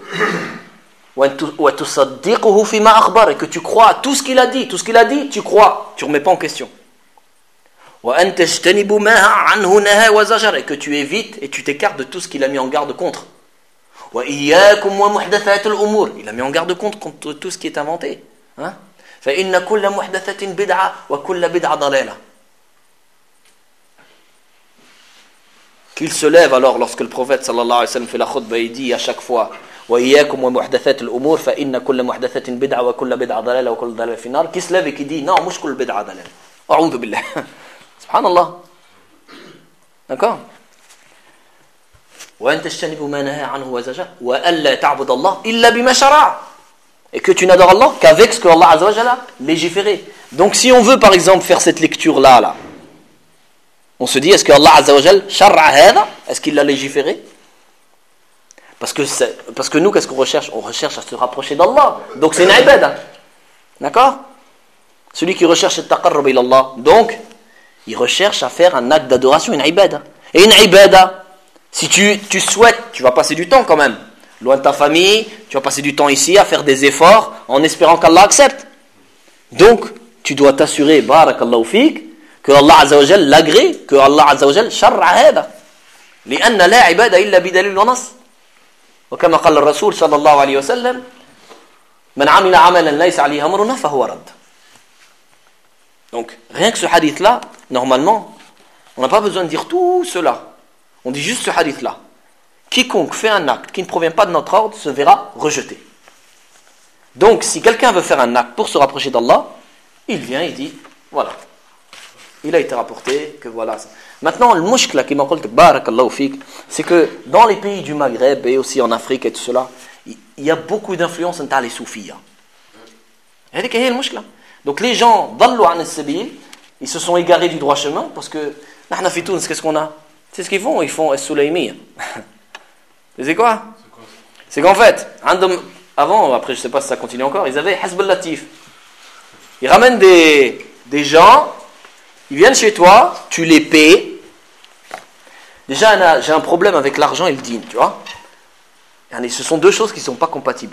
Wa tusaddiquhu fima akhbar, et que tu crois à tout ce qu'il a dit. Tout ce qu'il a dit, tu crois, tu ne remets pas en question. Wa an tajtanibu ma anhu naha wa zajar, et que tu évites et tu t'écartes de tout ce qu'il a mis en garde contre. Wa iyyakum wa muhdathat al-umur, il a mis en garde contre contre tout ce qui est inventé. Hein? Fa inna kulla muhdathatin bid'a wa kulla bid'a dalalah. Qu'il se lève alors lorsque le prophète sallallahu alayhi wa sallam fait la khutbah, il dit à chaque fois wa iyyakum wa muhdathat al-umur fa inna kulla muhdathatin bid'a wa kulla bid'a dalalah wa kulla dalalah fi nar. Qui se lève et qui dit non, mush kull bid'a dalalah. A'udhu billah. Subhanallah. D'accord? Et que tu n'adores Allah qu'avec ce que Allah Azza wa Jalla a légiféré. Donc si on veut par exemple faire cette lecture là, là on se dit est-ce que Allah Azza wa Jalla shar'a hada, est-ce qu'il l'a légiféré? Parce que, c'est, parce que nous qu'est-ce qu'on recherche? On recherche à se rapprocher d'Allah. Donc c'est une ibadah. D'accord? Celui qui recherche le taqarrub ila Allah, donc il recherche à faire un acte d'adoration, une ibadah. Et une ibadah, si tu, tu souhaites, tu vas passer du temps quand même, loin de ta famille, tu vas passer du temps ici à faire des efforts en espérant qu'Allah accepte. Donc, tu dois t'assurer, barakallahu fik, que Allah Azza wa Jal l'agrée, que Allah Azza wa Jal shar'a hada. لأن لا عبادة إلا بدليل ونص. وكما قال الرسول صلى الله عليه وسلم من عمل عملا ليس عليه أمرنا فهو رد. Donc, rien que ce hadith-là, normalement, on n'a pas besoin de dire tout cela. On dit juste ce hadith-là. Quiconque fait un acte qui ne provient pas de notre ordre se verra rejeté. Donc, si quelqu'un veut faire un acte pour se rapprocher d'Allah, il vient et dit, voilà. Il a été rapporté que voilà. Maintenant, le mushkla qui m'a dit, barakallahu fik, c'est que dans les pays du Maghreb et aussi en Afrique et tout cela, il y a beaucoup d'influence entre les soufis. C'est le mushkla. Donc, les gens, dallu an as-sabil, ils se sont égarés du droit chemin parce que, nahna fi Tunis, qu'est-ce qu'on a? C'est ce qu'ils font, ils font as-Sulaymiyya. C'est quoi? C'est qu'en fait, avant, après je sais pas si ça continue encore, ils avaient Hizb al-Latif. Ils ramènent des, des gens, ils viennent chez toi, tu les paies. Déjà, j'ai un problème avec l'argent et le dîn, tu vois. Ce sont deux choses qui ne sont pas compatibles.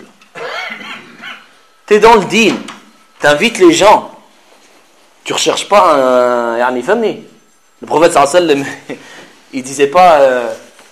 Tu es dans le dîn, tu invites les gens, tu ne recherches pas un yani famni. Le prophète sallallahu alayhi wa sallam, il disait pas euh,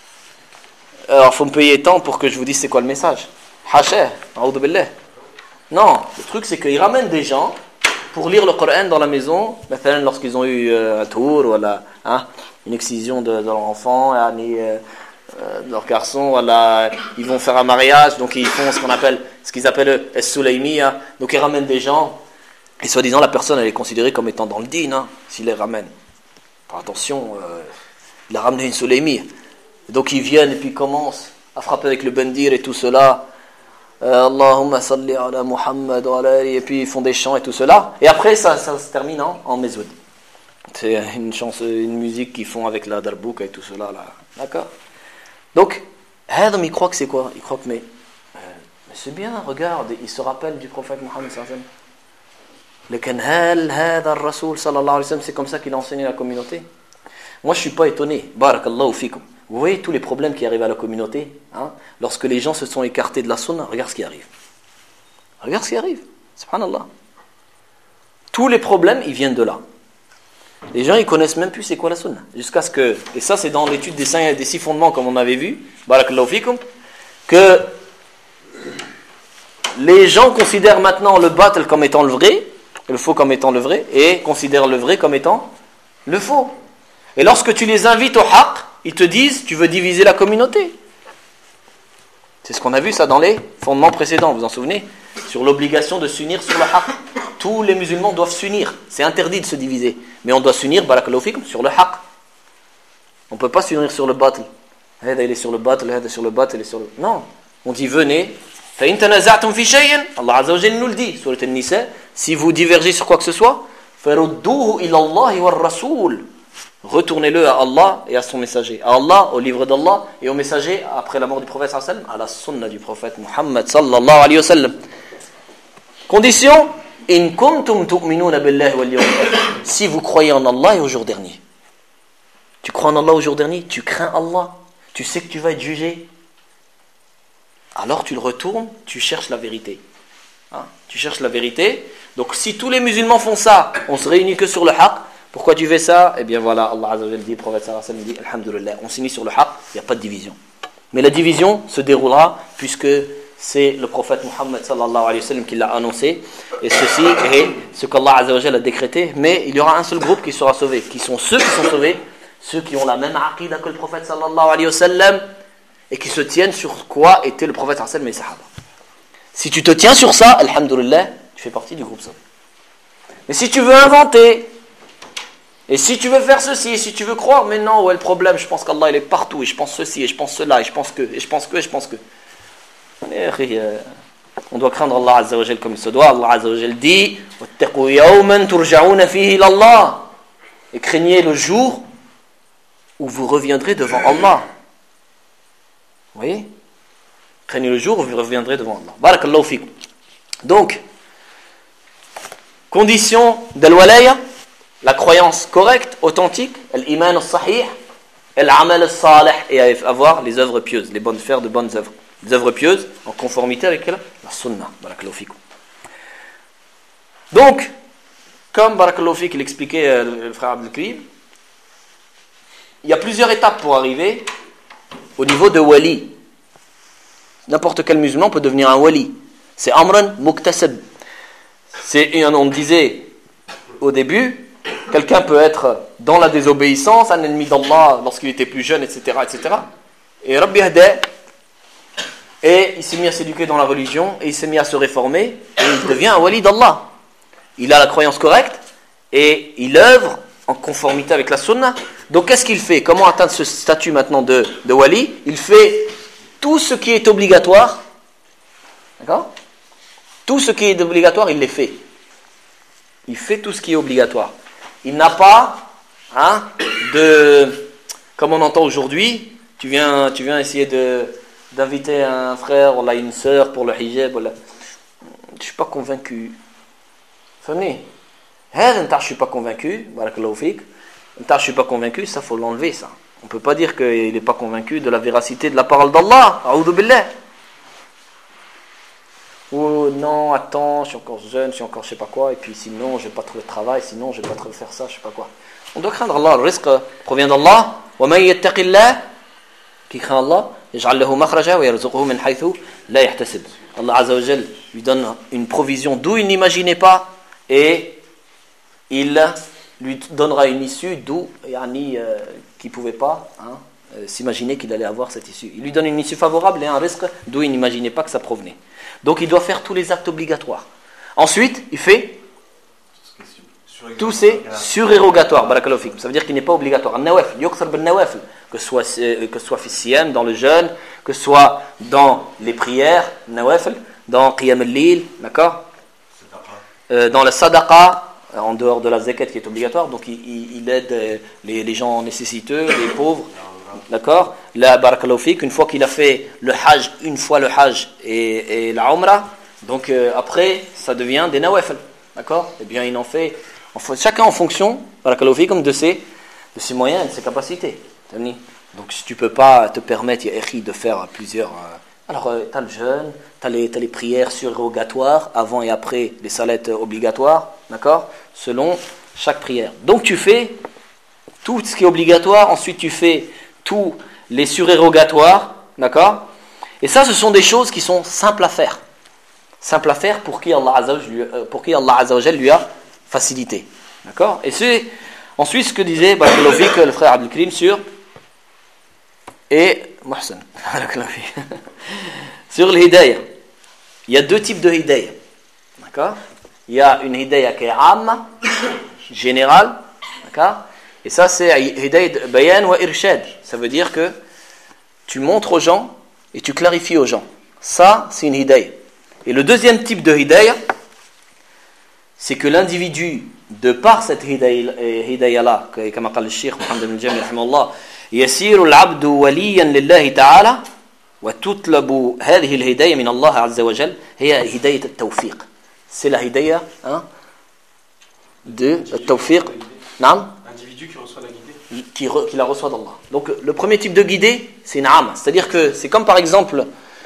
alors faut me payer tant pour que je vous dise c'est quoi le message. Hacheh, a'oudhu billah. Non, le truc c'est qu'ils ramènent des gens pour lire le Coran dans la maison, lorsqu'ils ont eu euh, un tour, voilà, hein, une excision de, de leur enfant, euh, de leur garçon, voilà, ils vont faire un mariage, donc ils font ce qu'on appelle, ce qu'ils appellent as-Sulaymiyya, donc ils ramènent des gens, et soi-disant la personne elle est considérée comme étant dans le dîn, hein, s'ils les ramènent. Attention, euh, il a ramené une Sulaymiyya. Donc ils viennent et puis ils commencent à frapper avec le bendir et tout cela. Euh, Allahumma salli ala Muhammad wa ala ali, et puis ils font des chants et tout cela. Et après ça, ça se termine en, en mezoud. C'est une chanson, une musique qu'ils font avec la darbouka et tout cela là. D'accord? Donc, Adam il croit que c'est quoi? Il croit que mais, euh, mais c'est bien, regarde, il se rappelle du prophète Muhammad sallallahu alayhi wa sallam. Lequel hal hada ar-rasoul sallallahu alayhi wa sallam, c'est comme ça qu'il a enseigné la communauté. Moi je suis pas étonné, barakallahu fikum. Vous voyez tous les problèmes qui arrivent à la communauté, hein? Lorsque les gens se sont écartés de la sunna, regarde ce qui arrive. Regarde ce qui arrive. Subhanallah. Tous les problèmes, ils viennent de là. Les gens, ils connaissent même plus c'est quoi la sunna. Jusqu'à ce que, et ça c'est dans l'étude des, cinq, des six fondements comme on avait vu, barakallahu fikum, que les gens considèrent maintenant le batil comme étant le vrai, le faux comme étant le vrai, et considèrent le vrai comme étant le faux. Et lorsque tu les invites au haqq, ils te disent, tu veux diviser la communauté. C'est ce qu'on a vu ça dans les fondements précédents, vous vous en souvenez? Sur l'obligation de s'unir sur le haqq. Tous les musulmans doivent s'unir. C'est interdit de se diviser. Mais on doit s'unir, barakallahu fikum, sur le haqq. On ne peut pas s'unir sur le batil. Hada il est sur le batil, hada sur le batil, il est sur le... Non. On dit venez. فَإِن تَنَازَعْتُمْ فِي شَيْءٍ Allah Azza wa Jalla nous le dit, Surat An-Nisa. Si vous divergez sur quoi que ce soit, فَرُدُّوهُ إِلَى اللَّهِ وَالرَّسُولِ Retournez-le à Allah et à son messager. À Allah, au livre d'Allah, et au messager, après la mort du prophète sallallahu alayhi wa sallam, à la sunna du prophète Muhammad sallallahu alayhi wa sallam. Condition, in kuntum tu'minuna billahi wal yawmil akhir. Si vous croyez en Allah et au jour dernier. Tu crois en Allah au jour dernier, tu crains Allah, tu sais que tu vas être jugé. Alors tu le retournes, tu cherches la vérité. Hein? Tu cherches la vérité. Donc si tous les musulmans font ça, on se réunit que sur le haqq. Pourquoi tu fais ça? Eh bien voilà, Allah Azza wa Jalla dit, le prophète sallallahu alayhi wa sallam dit, alhamdulillah, on s'unit sur le haqq, il n'y a pas de division. Mais la division se déroulera puisque c'est le prophète Muhammad sallallahu alayhi wa sallam qui l'a annoncé. Et ceci est ce qu'Allah Azza wa Jalla a décrété. Mais il y aura un seul groupe qui sera sauvé. Qui sont ceux qui sont sauvés, ceux qui ont la même aqida que le prophète sallallahu alayhi wa sallam et qui se tiennent sur quoi était le prophète sallallahu alayhi wa sallam et les sahaba. Si tu te tiens sur ça, alhamdulillah, tu fais partie du groupe sauvé. Mais si tu veux inventer, et si tu veux faire ceci, et si tu veux croire, mais non, ouais, le problème, je pense qu'Allah il est partout, et je pense ceci, et je pense cela, et je pense que, et je pense que, et je pense que. On doit craindre Allah Azza wa Jal comme il se doit. Allah Azza wa Jal dit wattaqu yawman turja'una fihi ila Allah. Et craignez le jour où vous reviendrez devant Allah. Vous voyez? Craignez le jour où vous reviendrez devant Allah. Barakallahu fikum. Donc, condition d'al-walaya, la croyance correcte, authentique, l'iman al-sahih, l'amal al-salih, et avoir les œuvres pieuses, les bonnes faire de bonnes œuvres. Les œuvres pieuses en conformité avec la, la sunna. Barakallahu fikum. Donc, comme Barakallahu fik l'expliquait euh, le, le frère Abdelkrim, il y a plusieurs étapes pour arriver au niveau de wali. N'importe quel musulman peut devenir un wali. C'est amran muktasab. C'est, on disait au début, quelqu'un peut être dans la désobéissance, un ennemi d'Allah lorsqu'il était plus jeune, et cetera, et cetera. Et Rabbi Hada, et il s'est mis à s'éduquer dans la religion, et il s'est mis à se réformer, et il devient un wali d'Allah. Il a la croyance correcte, et il œuvre en conformité avec la sunna. Donc qu'est-ce qu'il fait? Comment atteindre ce statut maintenant de, de wali? Il fait tout ce qui est obligatoire. D'accord? Tout ce qui est obligatoire, il les fait. Il fait tout ce qui est obligatoire. Il n'a pas hein, de... Comme on entend aujourd'hui, tu viens, tu viens essayer de, d'inviter un frère ou une sœur pour le hijab. Voilà. Je ne suis pas convaincu. Famille. Je ne suis pas convaincu. Barakallahu fik. Je ne suis pas convaincu, ça faut l'enlever ça. On ne peut pas dire qu'il n'est pas convaincu de la véracité de la parole d'Allah. A'udhu billah. Ou non, attends, je suis encore jeune, je suis encore je sais pas quoi, et puis sinon je vais pas trouver de travail, sinon je vais pas trouver faire ça, je sais pas quoi. On doit craindre Allah, le risque provient d'Allah. Wa man yattaqillah, qui craint Allah, yaj'al lahu makhraja wa yarzuquhu min haythu la yahtasib. Allah Azza wa Jal lui donne une provision d'où il n'imaginait pas, et il lui donnera une issue d'où yani, euh, qui ne pouvait pas hein, euh, s'imaginer qu'il allait avoir cette issue. Il lui donne une issue favorable et un risque d'où il n'imaginait pas que ça provenait. Donc il doit faire tous les actes obligatoires. Ensuite, il fait tous ces surérogatoires. Barakallahu fikum. Ça veut dire qu'il n'est pas obligatoire. Nawafil, yuksar bin nawafil, que ce soit que ce soit fi siyam, dans le jeûne, que ce soit dans les prières, nawafil, dans qiyam al-lil, d'accord, euh, dans la sadaqa, en dehors de la zakat qui est obligatoire, donc il, il, il aide les, les gens nécessiteux, les pauvres, d'accord. La barakallahu fik, une fois qu'il a fait le hajj, une fois le hajj et, et la umrah, donc euh, après ça devient des nawafil, d'accord. Et bien il en fait, en fait chacun en fonction, barakallahu fik, comme de ses, de ses moyens et de ses capacités. Donc si tu ne peux pas te permettre de faire plusieurs... Alors tu as le jeûne, tu as les, t'as les prières surrogatoires, avant et après les salettes obligatoires, d'accord, selon chaque prière. Donc tu fais tout ce qui est obligatoire, ensuite tu fais tous les surérogatoires, d'accord. Et ça, ce sont des choses qui sont simples à faire. Simples à faire pour qui Allah Azza wa Jalla, pour qui Allah Azza wa Jalla lui a facilité. D'accord. Et c'est ensuite ce que disait le frère Abdel Karim sur et Mohsen sur le hidayah. Il y a deux types de hidayah. D'accord. Il y a une hidayah qui est amma, générale, d'accord. Et ça c'est hidayah bayan wa irshad. Ça veut dire que tu montres aux gens et tu clarifies aux gens. Ça, c'est une hidayah. Et le deuxième type de hidayah, c'est que l'individu, de par cette hidayah-là, comme a dit le Cheikh Mohammed ibn Jamil, rahimahullah, يسير العبد وليا لله تعالى وتطلب هذه الهداية من الله عز وجل هي هداية التوفيق. C'est la hidayah hein, de التوفيق. نعم. L'individu qui reçoit la guidée. Qui, re, qui la reçoit d'Allah. Donc le premier type de guidée, c'est une âme. C'est-à-dire que c'est comme par exemple,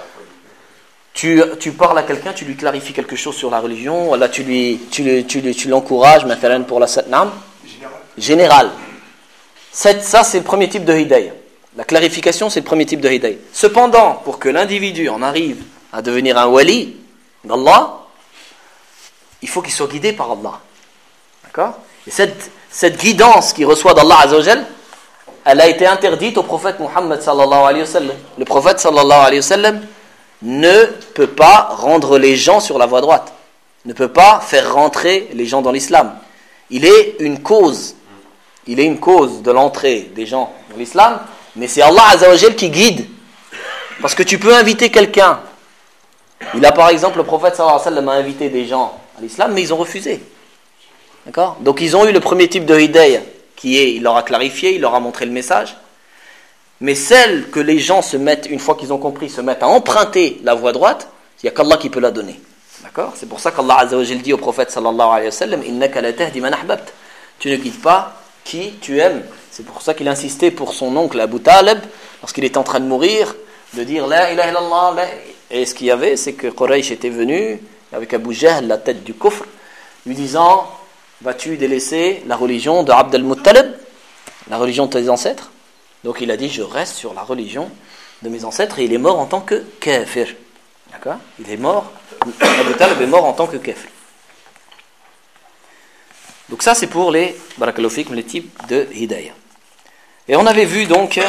tu, tu parles à quelqu'un, tu lui clarifies quelque chose sur la religion, là tu, lui, tu, lui, tu, lui, tu l'encourages, مثلا pour la satnam. Général. Général. Cette, ça, c'est le premier type de hidayah. La clarification, c'est le premier type de hidayah. Cependant, pour que l'individu en arrive à devenir un wali d'Allah, il faut qu'il soit guidé par Allah. D'accord ? Et cette, cette guidance qu'il reçoit d'Allah Azza wa Jal, elle a été interdite au prophète Muhammad sallallahu alayhi wa sallam. Le prophète sallallahu alayhi wa sallam ne peut pas rendre les gens sur la voie droite. Ne peut pas faire rentrer les gens dans l'islam. Il est une cause. Il est une cause de l'entrée des gens dans l'islam, mais c'est Allah Azza wa Jal qui guide. Parce que tu peux inviter quelqu'un. Il a par exemple, le prophète sallallahu alayhi wa sallam a invité des gens à l'islam, mais ils ont refusé. D'accord ? Donc ils ont eu le premier type de hidayah, qui est, il leur a clarifié, il leur a montré le message. Mais celle que les gens se mettent, une fois qu'ils ont compris, se mettent à emprunter la voie droite, il n'y a qu'Allah qui peut la donner. D'accord ? C'est pour ça qu'Allah Azza wa Jal dit au prophète sallallahu alayhi wa sallam, innaka la tahdi man ahbabt. Tu ne guides pas qui tu aimes. C'est pour ça qu'il insistait pour son oncle Abu Talib, lorsqu'il était en train de mourir, de dire la ilaha illallah. La... Et ce qu'il y avait, c'est que Quraysh était venu avec Abu Jahl, la tête du kufr, lui disant, vas-tu délaisser la religion de Abd al-Muttalib, la religion de tes ancêtres? Donc il a dit, je reste sur la religion de mes ancêtres, et il est mort en tant que kafir. D'accord? Il est mort, Abu Talib est mort en tant que kafir. Donc ça c'est pour les barakallahu fikum, les types de hidayah. Et on avait vu donc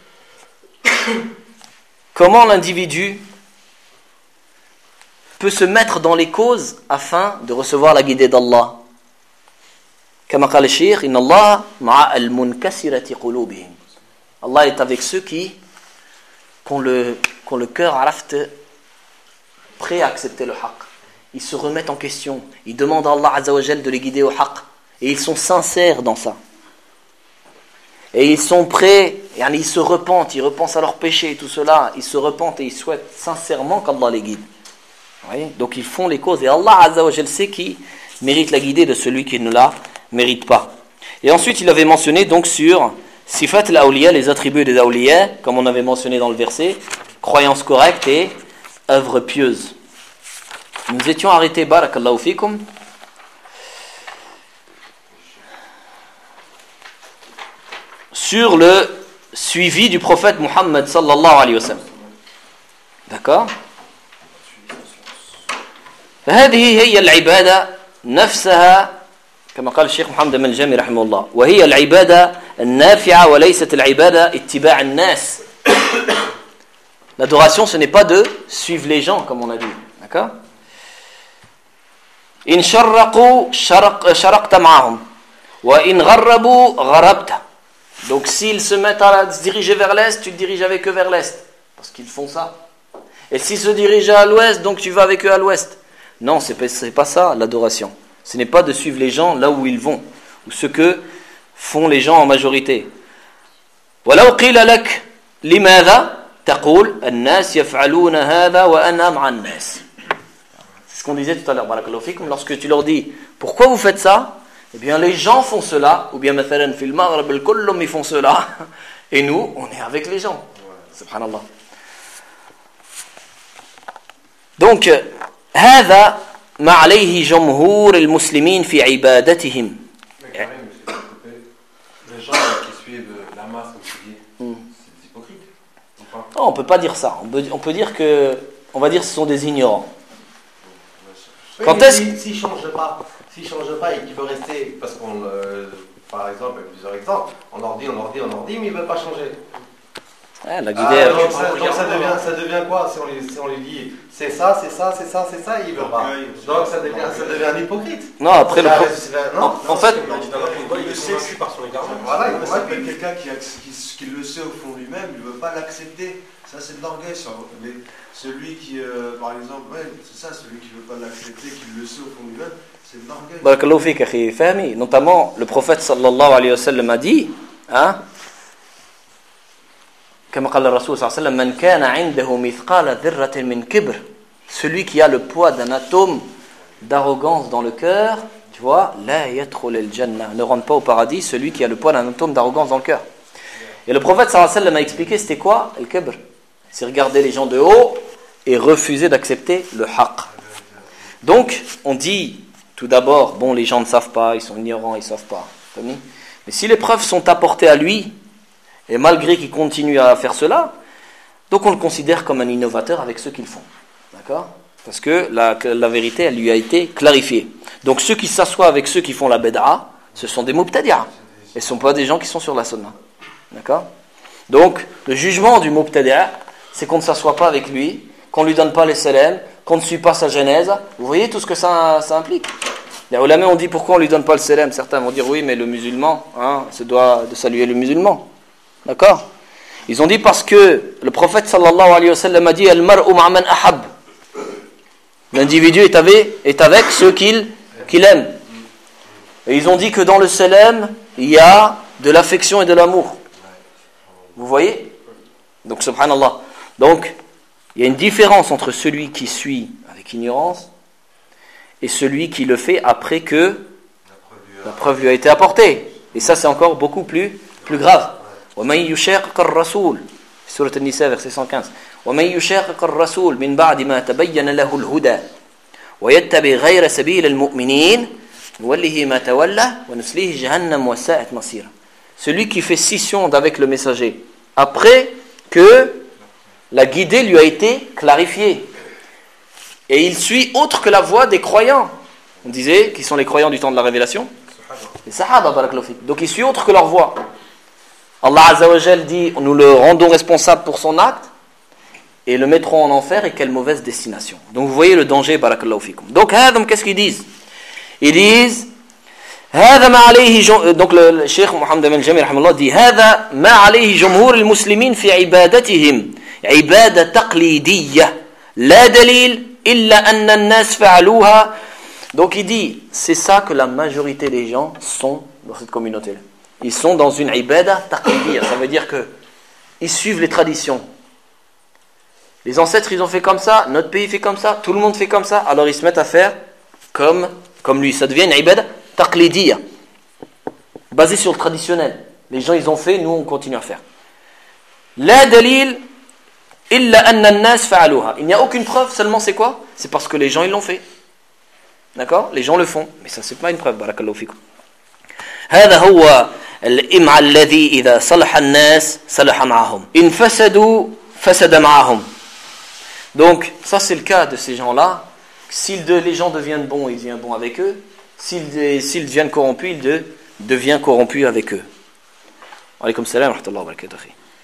comment l'individu peut se mettre dans les causes afin de recevoir la guidée d'Allah. Comme قال الشيخ إن الله مع المنكسرة قلوبهم. Allah est avec ceux qui ont le, qui ont le cœur عرفت, prêt à accepter le haqq. Ils se remettent en question, ils demandent à Allah Azza wa Jal de les guider au haqq. Et ils sont sincères dans ça. Et ils sont prêts, ils se repentent, ils repensent à leurs péchés et tout cela. Ils se repentent et ils souhaitent sincèrement qu'Allah les guide. Vous voyez ? Donc ils font les causes. Et Allah Azza wa Jal sait qui mérite la guidée de celui qui ne la mérite pas. Et ensuite il avait mentionné donc sur Sifat al-Awliya, les attributs des Awliya, comme on avait mentionné dans le verset, croyance correcte et œuvre pieuse. Nous étions arrêtés, barakallahu fikum, sur le suivi du prophète Muhammad sallallahu alayhi wa sallam. D'accord? فهذه هي العبادة نفسها كما قال الشيخ محمد بن الجامي رحمه الله وهي العبادة النافعة وليست العبادة اتباع الناس. L'adoration, ce n'est pas de suivre les gens comme on a dit. D'accord? إن شرقوا شرق شرقت معهم وإن غربوا غربت. Donc s'ils se mettent à se diriger vers l'est, tu te diriges avec eux vers l'est. Parce qu'ils font ça. Et s'ils se dirigent à l'ouest, donc tu vas avec eux à l'ouest. Non, c'est pas, c'est pas ça l'adoration. Ce n'est pas de suivre les gens là où ils vont. Ou ce que font les gens en majorité. وَلَوْ قِيلَ لَكَ لِمَاذَا تَقُولُ النَّاسِ يَفْعَلُونَ هَذَا وَأَنَا مَعَ النَّاسِ. C'est ce qu'on disait tout à l'heure. Barakallahu fikum, lorsque tu leur dis pourquoi vous faites ça, eh bien les gens font cela, ou bien مثلا في المغرب الكلهم ils font cela, Et nous, on est avec les gens. Subhanallah. Donc, هذا ما عليه جمهور المسلمين في عبادتهم. Les gens qui suivent la masse, comme tu dis, mm. c'est des hypocrites. Non, on peut pas dire ça. On peut, on peut dire que, on va dire, ce sont des ignorants. Oui, Quand est-ce s'il si, si change pas, s'il change pas et qu'il veut rester, parce qu'on, euh, par exemple, avec plusieurs exemples, on leur dit, on leur dit, on leur dit, mais ils veulent pas changer. Ouais, la guidée. Ah, donc, ça, donc ça devient, ça devient quoi si on les, si on les dit, c'est ça, c'est ça, c'est ça, c'est ça, et ils veulent pas. Donc ça devient, ça devient un hypocrite. Non, après le. Pro... Non, en, en fait, il le sait par son égard. voilà, il ça peut être quelqu'un qui, qui, qui le sait au fond de lui-même, il ne veut pas l'accepter. Ça, c'est de l'orgueil. Mais celui qui, euh, par exemple, ouais, c'est ça, celui qui ne veut pas l'accepter, qui le sait au fond de lui-même, c'est de l'orgueil. Barakallahu fik, akhi Fahmi. Notamment, le prophète sallallahu alayhi wa sallam a dit, hein, comme قال الرسول صلى الله عليه وسلم من كان عنده مثقال ذرة من كبر, celui qui a le poids d'un atome d'arrogance dans le cœur, tu vois, la yadkhul al-jannah, ne rentre pas au paradis, celui qui a le poids d'un atome d'arrogance dans le cœur. Et le prophète sallallahu alayhi wa sallam a expliqué c'était quoi le kibr, c'est regarder les gens de haut et refuser d'accepter le haqq. Donc on dit tout d'abord, bon, les gens ne savent pas, ils sont ignorants, ils ne savent pas, mais si les preuves sont apportées à lui, et malgré qu'il continue à faire cela, donc on le considère comme un innovateur avec ceux qu'ils font. D'accord ? Parce que la, la vérité, elle lui a été clarifiée. Donc ceux qui s'assoient avec ceux qui font la bid'a, ce sont des mubtadi'a. Et ce ne sont pas des gens qui sont sur la sunna. D'accord ? Donc le jugement du mubtadi'a, c'est qu'on ne s'assoit pas avec lui, qu'on ne lui donne pas les salam, qu'on ne suit pas sa genèse. Vous voyez tout ce que ça, ça implique ? Les ulama ont dit pourquoi on ne lui donne pas le salam. Certains vont dire oui, mais le musulman, hein, se doit de saluer le musulman. D'accord ? Ils ont dit parce que le prophète sallallahu alayhi wa sallam a dit al-mar'u ma'a man ahab. L'individu est avec, est avec ceux qu'il, qu'il aime. Et ils ont dit que dans le salam, il y a de l'affection et de l'amour. Vous voyez ? Donc subhanallah. Donc, il y a une différence entre celui qui suit avec ignorance et celui qui le fait après que la preuve lui a été apportée. Et ça, c'est encore beaucoup plus, plus grave. ومن يشاقق الرسول في سورة النساء verset cent quinze ومن يشاقق الرسول من بعد ما تبين له الهدى ويتبع غير سبيل المؤمنين نوله ما تولى ونسليه جهنم وساءت مصيرا. Celui qui fait scission avec le messager après que la guidée lui a été clarifiée et il suit autre que la voie des croyants. On disait qui sont les croyants du temps de la révélation, les sahaba barakallahu fik. Donc il suit autre que leur voie. Allah Azza wa Jal dit, nous le rendons responsable pour son acte et le mettrons en enfer, et quelle mauvaise destination. Donc vous voyez le danger, barakallahu fikum. Donc, qu'est-ce qu'ils disent ? Ils disent, donc le, le Cheikh Mohammed al-Jami rahimahullah dit, هذا ما عليه جمهور المسلمين في عبادتهم عبادة تقليدية لا دليل إلا أن الناس فعلوها. Donc il dit, c'est ça que la majorité des gens sont dans cette communauté-là. Ils sont dans une ibada taqlidiyya, ça veut dire que ils suivent les traditions. Les ancêtres, ils ont fait comme ça, notre pays fait comme ça, tout le monde fait comme ça, alors ils se mettent à faire comme, comme lui. Ça devient une ibada taqlidiyya, basée sur le traditionnel. Les gens, ils ont fait, nous, on continue à faire. La dalil illa anna an-nas fa'aluha. Il n'y a aucune preuve, seulement c'est quoi ? C'est parce que les gens, ils l'ont fait. D'accord ? Les gens le font. Mais ça, c'est pas une preuve, barakallahu fikum. هذا هو الإمع الذي إذا صلح الناس صلح معهم إن فسدوا فسد معهم. Donc ça c'est le cas de ces gens-là. Si les gens deviennent bons, ils deviennent bons avec eux. S'ils, s'ils deviennent corrompus, ils de, deviennent corrompus avec eux. Alaykoum salam wa rahmatullahi wa barakatuh.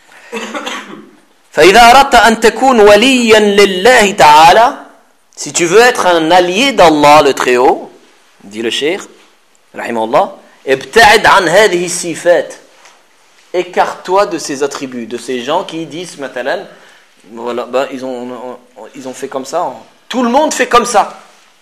فإذا أردت أن تكون وليا لله تعالى, si tu veux être un allié d'Allah le Très-Haut, dit le Cheikh rahimahullah, ابتعد عن هذه الصفات, écarte-toi de ces attributs, de ces gens qui disent مثلا voilà, ben, ils, ont, ils ont fait comme ça, tout le monde fait comme ça.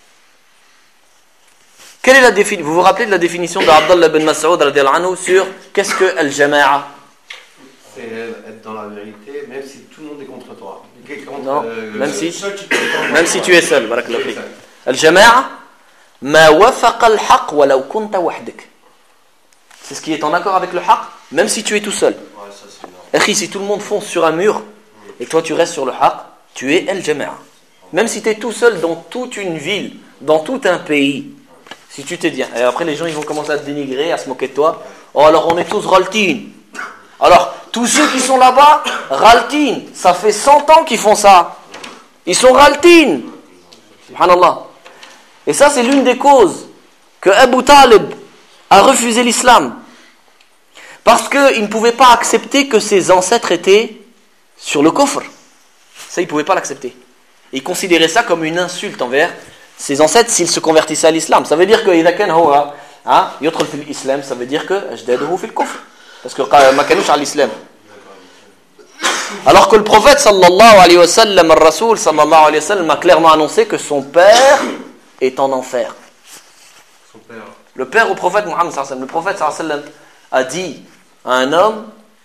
Quelle est la définition? Vous vous rappelez de la définition d'Abdallah ibn Mas'ud radiyallahu anhu sur qu'est-ce que al-jama'a? C'est être dans la vérité même si tout le monde est contre toi. Contre, non, euh, même, si, seul, même si tu es seul. Barakallahu fik. Al-jama'a ma wafaqa al-haq walau kunta wahdak. c'est ce qui est en accord avec le haqq, même si tu es tout seul. Ouais, ça c'est énorme. Akhi, si tout le monde fonce sur un mur et toi tu restes sur le haqq, tu es al-jama'a. Même si tu es tout seul dans toute une ville, dans tout un pays, si tu t'es dit, et après les gens ils vont commencer à te dénigrer, à se moquer de toi. Oh alors on est tous raltin. Alors tous ceux qui sont là-bas, raltin, ça fait cent ans qu'ils font ça. Ils sont raltin. Subhanallah. Et ça c'est l'une des causes que Abu Talib a refusé l'islam. Parce qu'il ne pouvait pas accepter que ses ancêtres étaient sur le kufr. Ça il ne pouvait pas l'accepter. Il considérait ça comme une insulte envers ses ancêtres s'ils se convertissaient à l'islam. Ça veut dire que إذا كان هو يدخل في الإسلام, ça veut dire que أجداده في الكفر. Parce que ما كانوش على l'islam. Alors que le prophète sallallahu alayhi wa sallam, le Rasoul sallallahu alayhi wa sallam a clairement annoncé que son père est en enfer. Son père. Le père au prophète Muhammad sallallahu alayhi wa sallam, le prophète sallallahu alayhi wa sallam a dit à un homme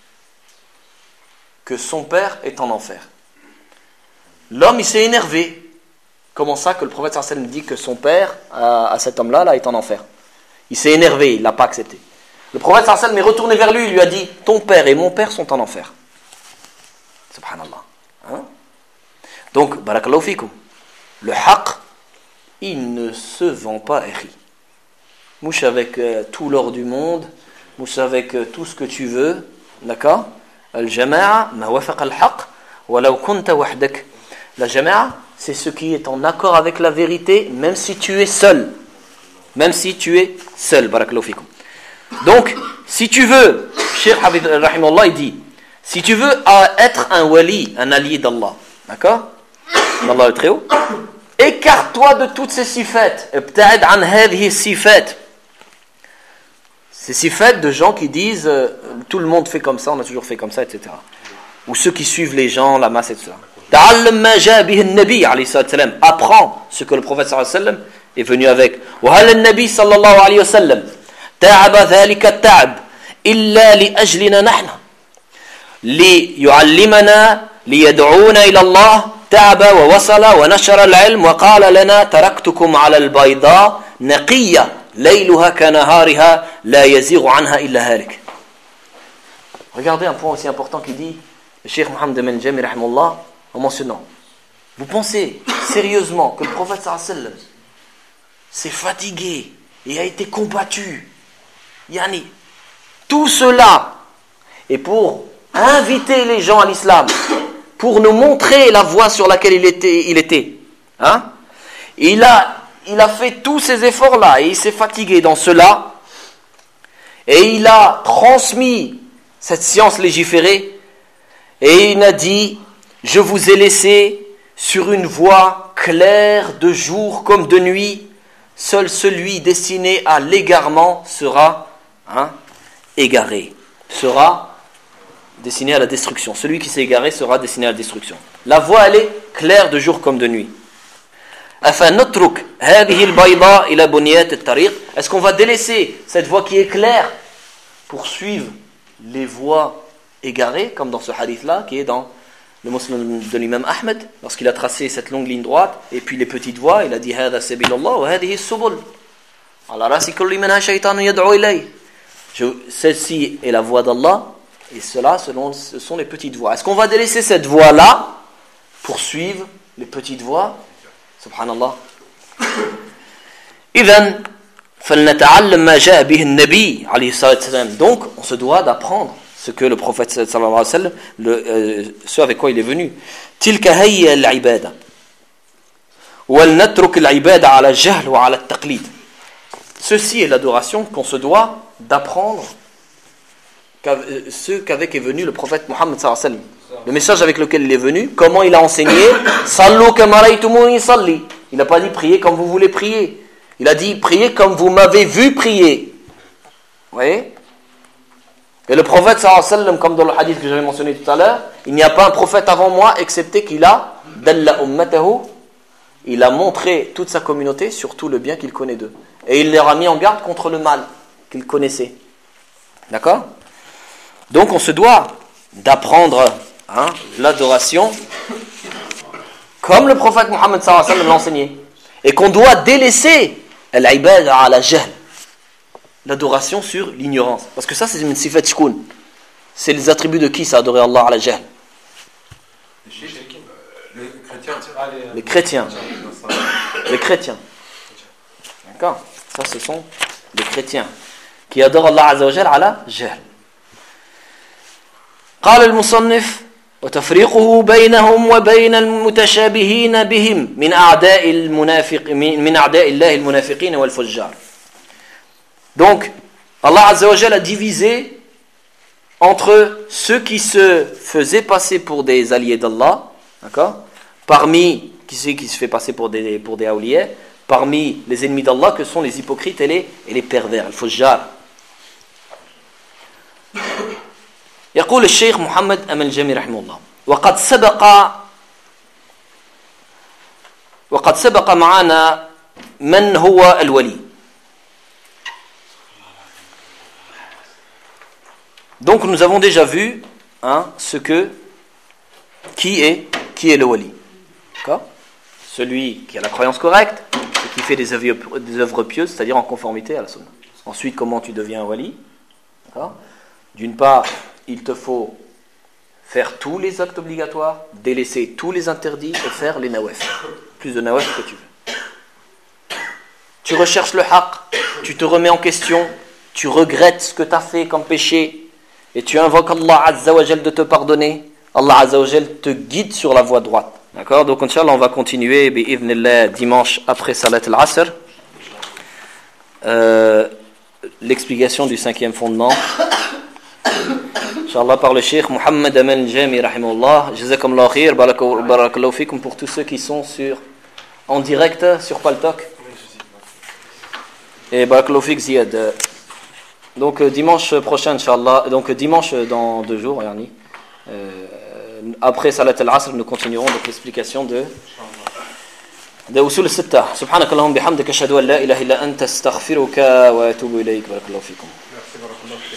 que son père est en enfer. L'homme il s'est énervé. Comment ça que le prophète sallallahu alayhi wa sallam dit que son père à, à cet homme-là là, est en enfer? Il s'est énervé, il ne l'a pas accepté. Le prophète sallallahu alayhi wa sallam est retourné vers lui, il lui a dit ton père et mon père sont en enfer. Subhanallah. Hein? Donc, barakallahu fikum. Le haqq, il ne se vend pas, akhi. Mouche avec euh, tout l'or du monde, mouche avec euh, tout ce que tu veux, d'accord? Al-jama'a, ma wafaq al-haqq, walaw kunta wahdak. La jama'a, c'est ce qui est en accord avec la vérité, même si tu es seul. Même si tu es seul, barakallahu fikum. Donc, si tu veux, Cheikh Habib Rahimullah, il dit, si tu veux être un wali, un allié d'Allah, d'accord? d'Allah le Très-Haut, écarte-toi de toutes ces sifat. Ibta'id an hadhihi sifat. Ces sifat de gens qui disent euh, tout le monde fait comme ça, on a toujours fait comme ça, et cetera. Ou ceux qui suivent les gens, la masse, et cetera. Ta'allam ma ja'a bihi an-nabi alayhi salam. Apprends ce que le prophète sallallahu alayhi wa sallam est venu avec. Wa hal an-nabi sallallahu alayhi wa sallam ta'aba dhalika at-ta'ab illa li ajlina nahna. ليعلمنا ليدعونا إلى الله تعب ووصل ونشر العلم وقال لنا تركتكم على البيضاء نقية ليلها كنهارها لا يزيغ عنها إلا هالك. Regardez un point aussi important qui dit le Cheikh Mohammed Ben Jami rahimahullah en mentionnant. Vous pensez sérieusement que le prophète sallallahu alayhi wa sallam s'est fatigué et a été combattu? Yani, tout cela est pour inviter les gens à l'islam, pour nous montrer la voie sur laquelle il était. Il, était. Hein? il, a, il a fait tous ces efforts-là et il s'est fatigué dans cela et il a transmis cette science légiférée et il a dit « Je vous ai laissé sur une voie claire de jour comme de nuit, seul celui destiné à l'égarement sera hein, égaré, sera destiné à la destruction. Celui qui s'est égaré sera destiné à la destruction. La voie, elle est claire de jour comme de nuit. Est-ce qu'on va délaisser cette voie qui est claire pour suivre les voies égarées, comme dans ce hadith-là, qui est dans le Muslim de l'imam Ahmed, lorsqu'il a tracé cette longue ligne droite, et puis les petites voies, il a dit « Hada sabilallah wa hadihi subul. Ala rasi kulli minha shaytanu yad'u ilay. » Celle-ci est la voie d'Allah, et cela, selon, ce sont les petites voies. Est-ce qu'on va délaisser cette voie-là pour suivre les petites voies? Subhanallah. Idhan, falnata'allam ma ja'a bihi an-nabi alayhi salam. Donc, on se doit d'apprendre ce que le prophète sallallahu alayhi wa sallam, le, euh, ce avec quoi il est venu. Tilka hayya al-ibada. Wal natruk al-ibada ala al-jahl wa ala al-taqlid. Ceci est l'adoration qu'on se doit d'apprendre ce qu'avec est venu le prophète Mohammed sallallahu alayhi wa sallam. Le message avec lequel il est venu, comment il a enseigné. Sallu kama ra'aytumuni salli. Il n'a pas dit priez comme vous voulez prier. Il a dit priez comme vous m'avez vu prier. Vous voyez? Et le prophète sallallahu alayhi wa sallam, comme dans le hadith que j'avais mentionné tout à l'heure, il n'y a pas un prophète avant moi excepté qu'il a dalla ummatahu. Il a montré toute sa communauté sur tout le bien qu'il connaît d'eux. Et il leur a mis en garde contre le mal qu'il connaissait. D'accord? Donc on se doit d'apprendre hein, l'adoration comme le prophète Mohammed sallallahu alayhi wa sallam l'a enseigné. Et qu'on doit délaisser l'ibada ala jahl. l'adoration sur l'ignorance. Parce que ça, c'est une sifat shkoun. C'est les attributs de qui ça, adorer Allah à la jahl? Les chrétiens. Les chrétiens. Les chrétiens. D'accord? Ça, ce sont les chrétiens qui adorent Allah Azza wa Jal à la jahl. قال المصنف وتفريقه بينهم وبين المتشابهين بهم من أعداء المنافق من أعداء الله المنافقين والفجار. Donc Allah Azza wa Jal a divisé entre ceux qui se faisaient passer pour des alliés d'Allah, d'accord, parmi qui c'est qui se fait passer pour des pour des awliya, parmi les ennemis d'Allah que sont les hypocrites et les et les pervers, al-fujjar. يقول الشيخ محمد أمل الجامي رحمه الله وقد سبق وقد سبق معنا من هو الولي. Donc nous avons déjà vu hein, ce que qui est qui est le wali. D'accord? Celui qui a la croyance correcte et qui fait des œuvres, des œuvres pieuses, c'est-à-dire en conformité à la sunna. Ensuite, comment tu deviens un wali? D'accord? D'une part, il te faut faire tous les actes obligatoires, délaisser tous les interdits et faire les nawaf. Plus de nawaf que tu veux. Tu recherches le haqq, tu te remets en question, tu regrettes ce que tu as fait comme péché et tu invoques Allah Azza wa Jal de te pardonner. Allah Azza wa Jal te guide sur la voie droite. D'accord? Donc, Inch'Allah, on va continuer bi'idhnillah dimanche après Salat al-Asr. Euh, l'explication du cinquième fondement. Inch'Allah par le Cheikh Mohammed Aman al-Jami rahimahullah. Jazakumullah khair, barakallahu fikum pour tous ceux qui sont sur en direct sur Paltalk. Et barakallahu fik Ziyad. Donc dimanche prochain Inch'Allah, donc dimanche dans deux jours yani, euh, après Salat al-Asr nous continuerons donc l'explication de de usul al-sitta. Subhanakallahumma bihamdika ashhadu an la ilaha illa anta astaghfiruka wa atubu ilayk. Barakallahu fikum. Merci, barakallahu.